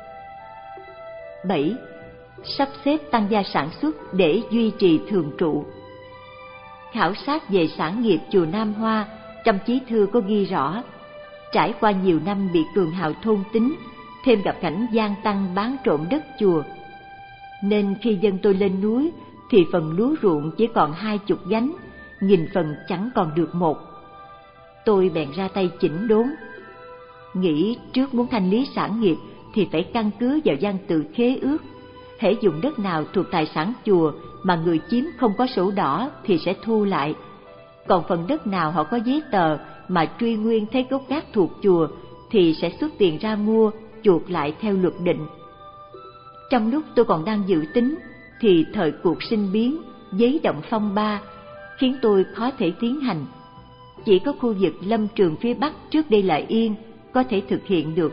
bảy. Sắp xếp tăng gia sản xuất để duy trì thường trụ. Khảo sát về sản nghiệp chùa Nam Hoa, trong chí thư có ghi rõ, trải qua nhiều năm bị cường hào thôn tính, thêm gặp cảnh gian tăng bán trộm đất chùa, nên khi dân tôi lên núi thì phần lúa ruộng chỉ còn hai chục gánh, nghìn phần chẳng còn được một. Tôi bèn ra tay chỉnh đốn, nghĩ trước muốn thanh lý sản nghiệp thì phải căn cứ vào văn tự khế ước. Hễ dùng đất nào thuộc tài sản chùa mà người chiếm không có sổ đỏ thì sẽ thu lại, còn phần đất nào họ có giấy tờ mà truy nguyên thấy gốc gác thuộc chùa thì sẽ xuất tiền ra mua, chuộc lại theo luật định. Trong lúc tôi còn đang dự tính thì thời cuộc sinh biến, giấy động phong ba, khiến tôi khó thể tiến hành. Chỉ có khu vực lâm trường phía bắc trước đây là yên, có thể thực hiện được.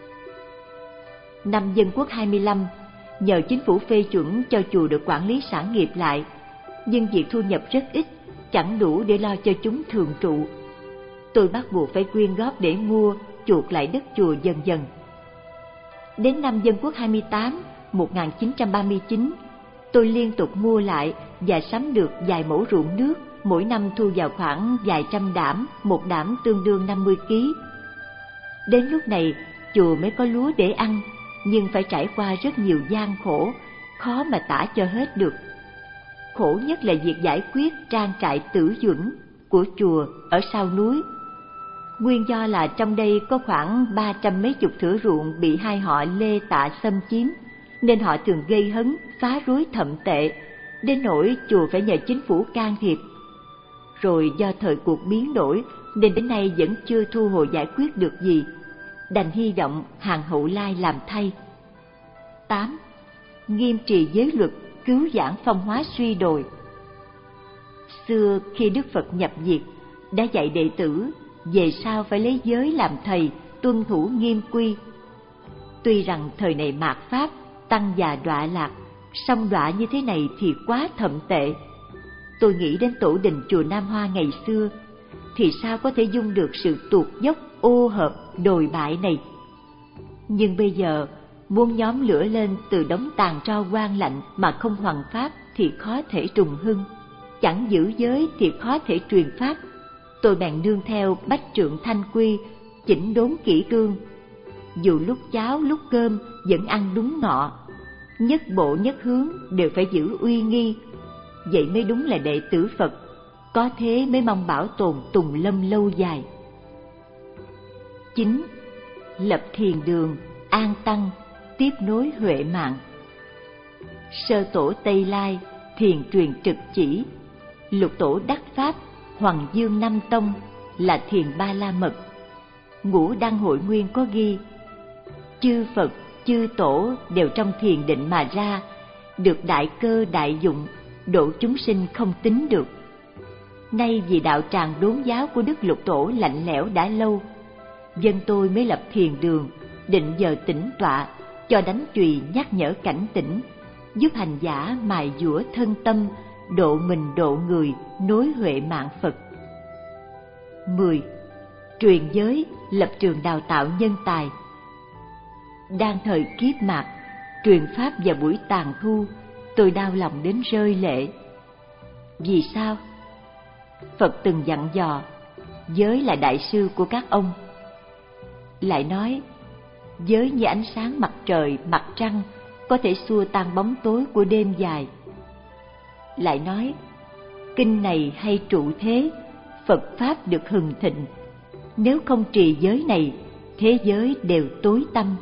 Năm Dân Quốc hai mươi lăm, nhờ chính phủ phê chuẩn cho chùa được quản lý sản nghiệp lại, nhưng việc thu nhập rất ít, chẳng đủ để lo cho chúng thường trụ. Tôi bắt buộc phải quyên góp để mua, chuộc lại đất chùa dần dần. Đến năm Dân Quốc hai mươi tám, một nghìn chín trăm ba mươi chín, tôi liên tục mua lại và sắm được vài mẫu ruộng nước, mỗi năm thu vào khoảng vài trăm đảm, một đảm tương đương năm mươi ki lô gam. Đến lúc này, chùa mới có lúa để ăn, nhưng phải trải qua rất nhiều gian khổ, khó mà tả cho hết được. Khổ nhất là việc giải quyết trang trại Tử Duẩn của chùa ở sau núi. Nguyên do là trong đây có khoảng ba trăm mấy chục thửa ruộng bị hai họ Lê Tạ xâm chiếm, nên họ thường gây hấn, phá rối thậm tệ, đến nỗi chùa phải nhờ chính phủ can thiệp. Rồi do thời cuộc biến đổi nên đến nay vẫn chưa thu hồi giải quyết được gì, đành hy vọng hàng hậu lai làm thay. tám. Nghiêm trì giới luật, cứu vãn phong hóa suy đồi. Xưa khi Đức Phật nhập diệt, đã dạy đệ tử về sau phải lấy giới làm thầy, tuân thủ nghiêm quy. Tuy rằng thời này mạt pháp, tăng già đọa lạc, song đọa như thế này thì quá thậm tệ. Tôi nghĩ đến tổ đình chùa Nam Hoa ngày xưa, thì sao có thể dung được sự tuột dốc, ô hợp, đồi bại này. Nhưng bây giờ, muốn nhóm lửa lên từ đống tàn tro quang lạnh mà không hoằng pháp thì khó thể trùng hưng, chẳng giữ giới thì khó thể truyền pháp. Tôi bèn nương theo bách trượng thanh quy, chỉnh đốn kỹ cương. Dù lúc cháo lúc cơm vẫn ăn đúng ngọ, nhất bộ nhất hướng đều phải giữ uy nghi. Vậy mới đúng là đệ tử Phật, có thế mới mong bảo tồn tùng lâm lâu dài. chín. Lập thiền đường, an tăng, tiếp nối huệ mạng. Sơ tổ Tây Lai, thiền truyền trực chỉ. Lục tổ đắc pháp, Hoằng Dương Năm Tông là thiền Ba La Mật. Ngũ Đăng Hội Nguyên có ghi: chư Phật, chư tổ đều trong thiền định mà ra, được đại cơ đại dụng, độ chúng sinh không tính được. Nay vì đạo tràng đốn giáo của Đức Lục Tổ lạnh lẽo đã lâu, dân tôi mới lập thiền đường, định giờ tĩnh tọa, cho đánh chùy nhắc nhở cảnh tỉnh, giúp hành giả mài dũa thân tâm, độ mình độ người, nối huệ mạng Phật. mười. Truyền giới, lập trường đào tạo nhân tài. Đang thời kiếp mạt, truyền pháp vào buổi tàn thu, tôi đau lòng đến rơi lệ. Vì sao? Phật từng dặn dò, giới là đại sư của các ông. Lại nói, giới như ánh sáng mặt trời, mặt trăng, có thể xua tan bóng tối của đêm dài. Lại nói, kinh này hay trụ thế, Phật Pháp được hừng thịnh. Nếu không trì giới này, thế giới đều tối tăm.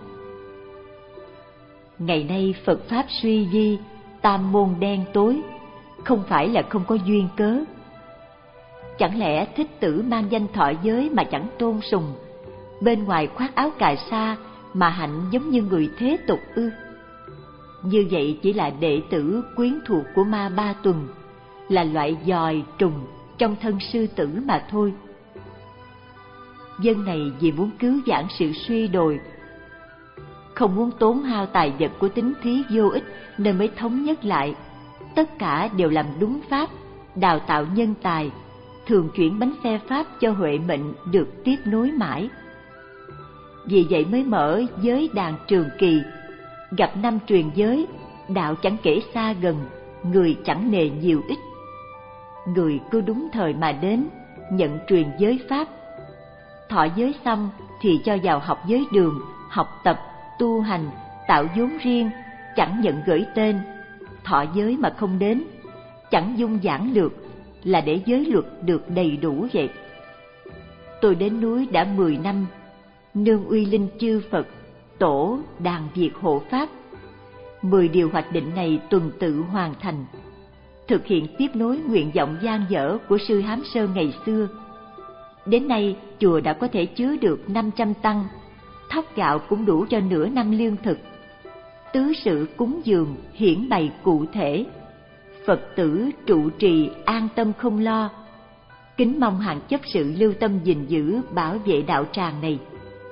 Ngày nay Phật Pháp suy vi, tam môn đen tối, không phải là không có duyên cớ. Chẳng lẽ Thích Tử mang danh thọ giới mà chẳng tôn sùng, bên ngoài khoác áo cà sa mà hạnh giống như người thế tục ư? Như vậy chỉ là đệ tử quyến thuộc của ma Ba Tuần, là loại giòi trùng trong thân sư tử mà thôi. Dân này vì muốn cứu vãn sự suy đồi, không muốn tốn hao tài vật của tính thí vô ích, nên mới thống nhất lại, tất cả đều làm đúng pháp, đào tạo nhân tài, thường chuyển bánh xe pháp cho huệ mệnh được tiếp nối mãi. Vì vậy mới mở giới đàn Trường Kỳ, gặp năm truyền giới, đạo chẳng kể xa gần, người chẳng nề nhiều ít. Người cứ đúng thời mà đến, nhận truyền giới pháp. Thọ giới xong thì cho vào học giới đường, học tập, tu hành, tạo vốn riêng, chẳng nhận gửi tên. Thọ giới mà không đến, chẳng dung giảng lược, là để giới luật được đầy đủ vậy. Tôi đến núi đã mười năm, nương uy linh chư Phật, tổ đàn việc hộ pháp. Mười điều hoạch định này tuần tự hoàn thành, thực hiện tiếp nối nguyện vọng dang dở của sư Hám Sơn ngày xưa. Đến nay chùa đã có thể chứa được năm trăm tăng, thóc gạo cũng đủ cho nửa năm lương thực. Tứ sự cúng dường hiển bày cụ thể, Phật tử trụ trì an tâm không lo. Kính mong hàng chấp sự lưu tâm gìn giữ bảo vệ đạo tràng này.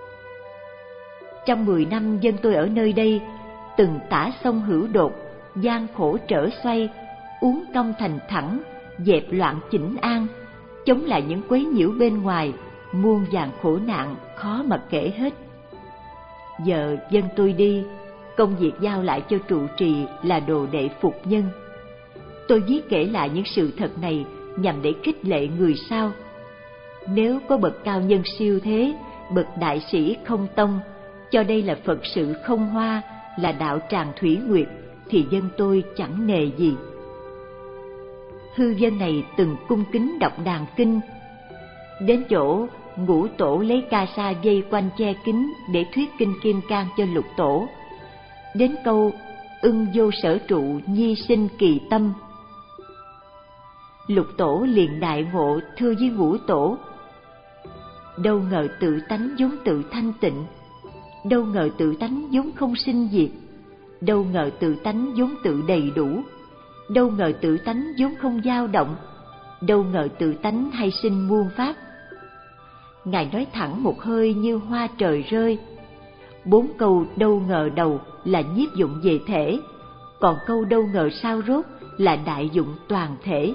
Trong mười năm dân tôi ở nơi đây, từng tả sông hữu đột, gian khổ trở xoay, uốn cong thành thẳng, dẹp loạn chỉnh an, chống lại những quấy nhiễu bên ngoài, muôn vàn khổ nạn khó mà kể hết. Giờ dân tôi đi, công việc giao lại cho trụ trì là đồ đệ phục nhân. Tôi viết kể lại những sự thật này nhằm để khích lệ người sau. Nếu có bậc cao nhân siêu thế, bậc đại sĩ không tông, cho đây là Phật sự không hoa, là đạo tràng thủy nguyệt, thì dân tôi chẳng nề gì. Hư dân này từng cung kính đọc đàn kinh. Đến chỗ ngũ tổ lấy ca sa dây quanh che kính để thuyết kinh Kim Cang cho lục tổ. Đến câu ưng vô sở trụ nhi sinh kỳ tâm, lục tổ liền đại ngộ thưa với ngũ tổ: đâu ngờ tự tánh vốn tự thanh tịnh, đâu ngờ tự tánh vốn không sinh diệt, đâu ngờ tự tánh vốn tự đầy đủ, đâu ngờ tự tánh vốn không dao động, đâu ngờ tự tánh hay sinh muôn pháp. Ngài nói thẳng một hơi như hoa trời rơi. Bốn câu đâu ngờ đầu là nhiếp dụng về thể, còn câu đâu ngờ sao rốt là đại dụng toàn thể.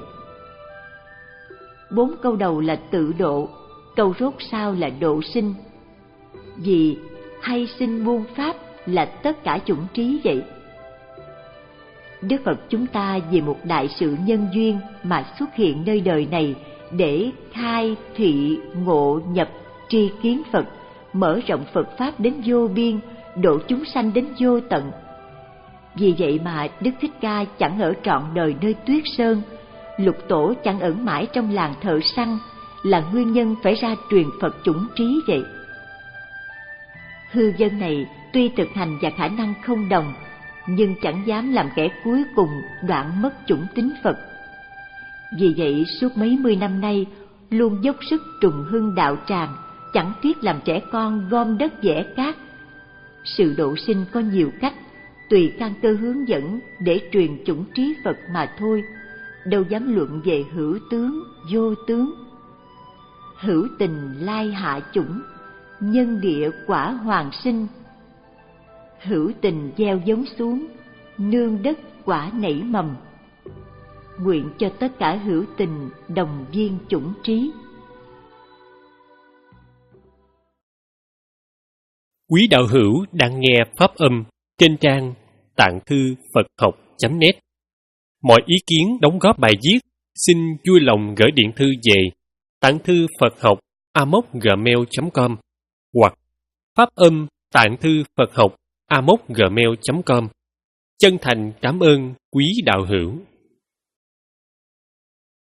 Bốn câu đầu là tự độ, câu rốt sau là độ sinh. Vì hay sinh muôn pháp là tất cả chủng trí vậy. Đức Phật chúng ta vì một đại sự nhân duyên mà xuất hiện nơi đời này để khai thị ngộ nhập tri kiến Phật, mở rộng Phật Pháp đến vô biên, độ chúng sanh đến vô tận. Vì vậy mà Đức Thích Ca chẳng ở trọn đời nơi tuyết sơn, lục tổ chẳng ẩn mãi trong làng thợ săn, là nguyên nhân phải ra truyền Phật chủng trí vậy. Hư dân này tuy thực hành và khả năng không đồng, nhưng chẳng dám làm kẻ cuối cùng đoạn mất chủng tín Phật. Vì vậy suốt mấy mươi năm nay luôn dốc sức trùng hưng đạo tràng, chẳng tiếc làm trẻ con gom đất vẽ cát. Sự độ sinh có nhiều cách, tùy căn cơ hướng dẫn để truyền chủng trí Phật mà thôi, đâu dám luận về hữu tướng, vô tướng. Hữu tình lai hạ chủng, nhân địa quả hoàng sinh. Hữu tình gieo giống xuống, nương đất quả nảy mầm. Nguyện cho tất cả hữu tình đồng viên chủng trí. Quý đạo hữu đang nghe pháp âm trên trang tạng thư Phật học chấm net. Mọi ý kiến đóng góp bài viết xin vui lòng gửi điện thư về tạng thư Phật học a m o c gmail chấm com hoặc pháp âm tạng thư Phật học a m o c gmail chấm com. Chân thành cảm ơn quý đạo hữu.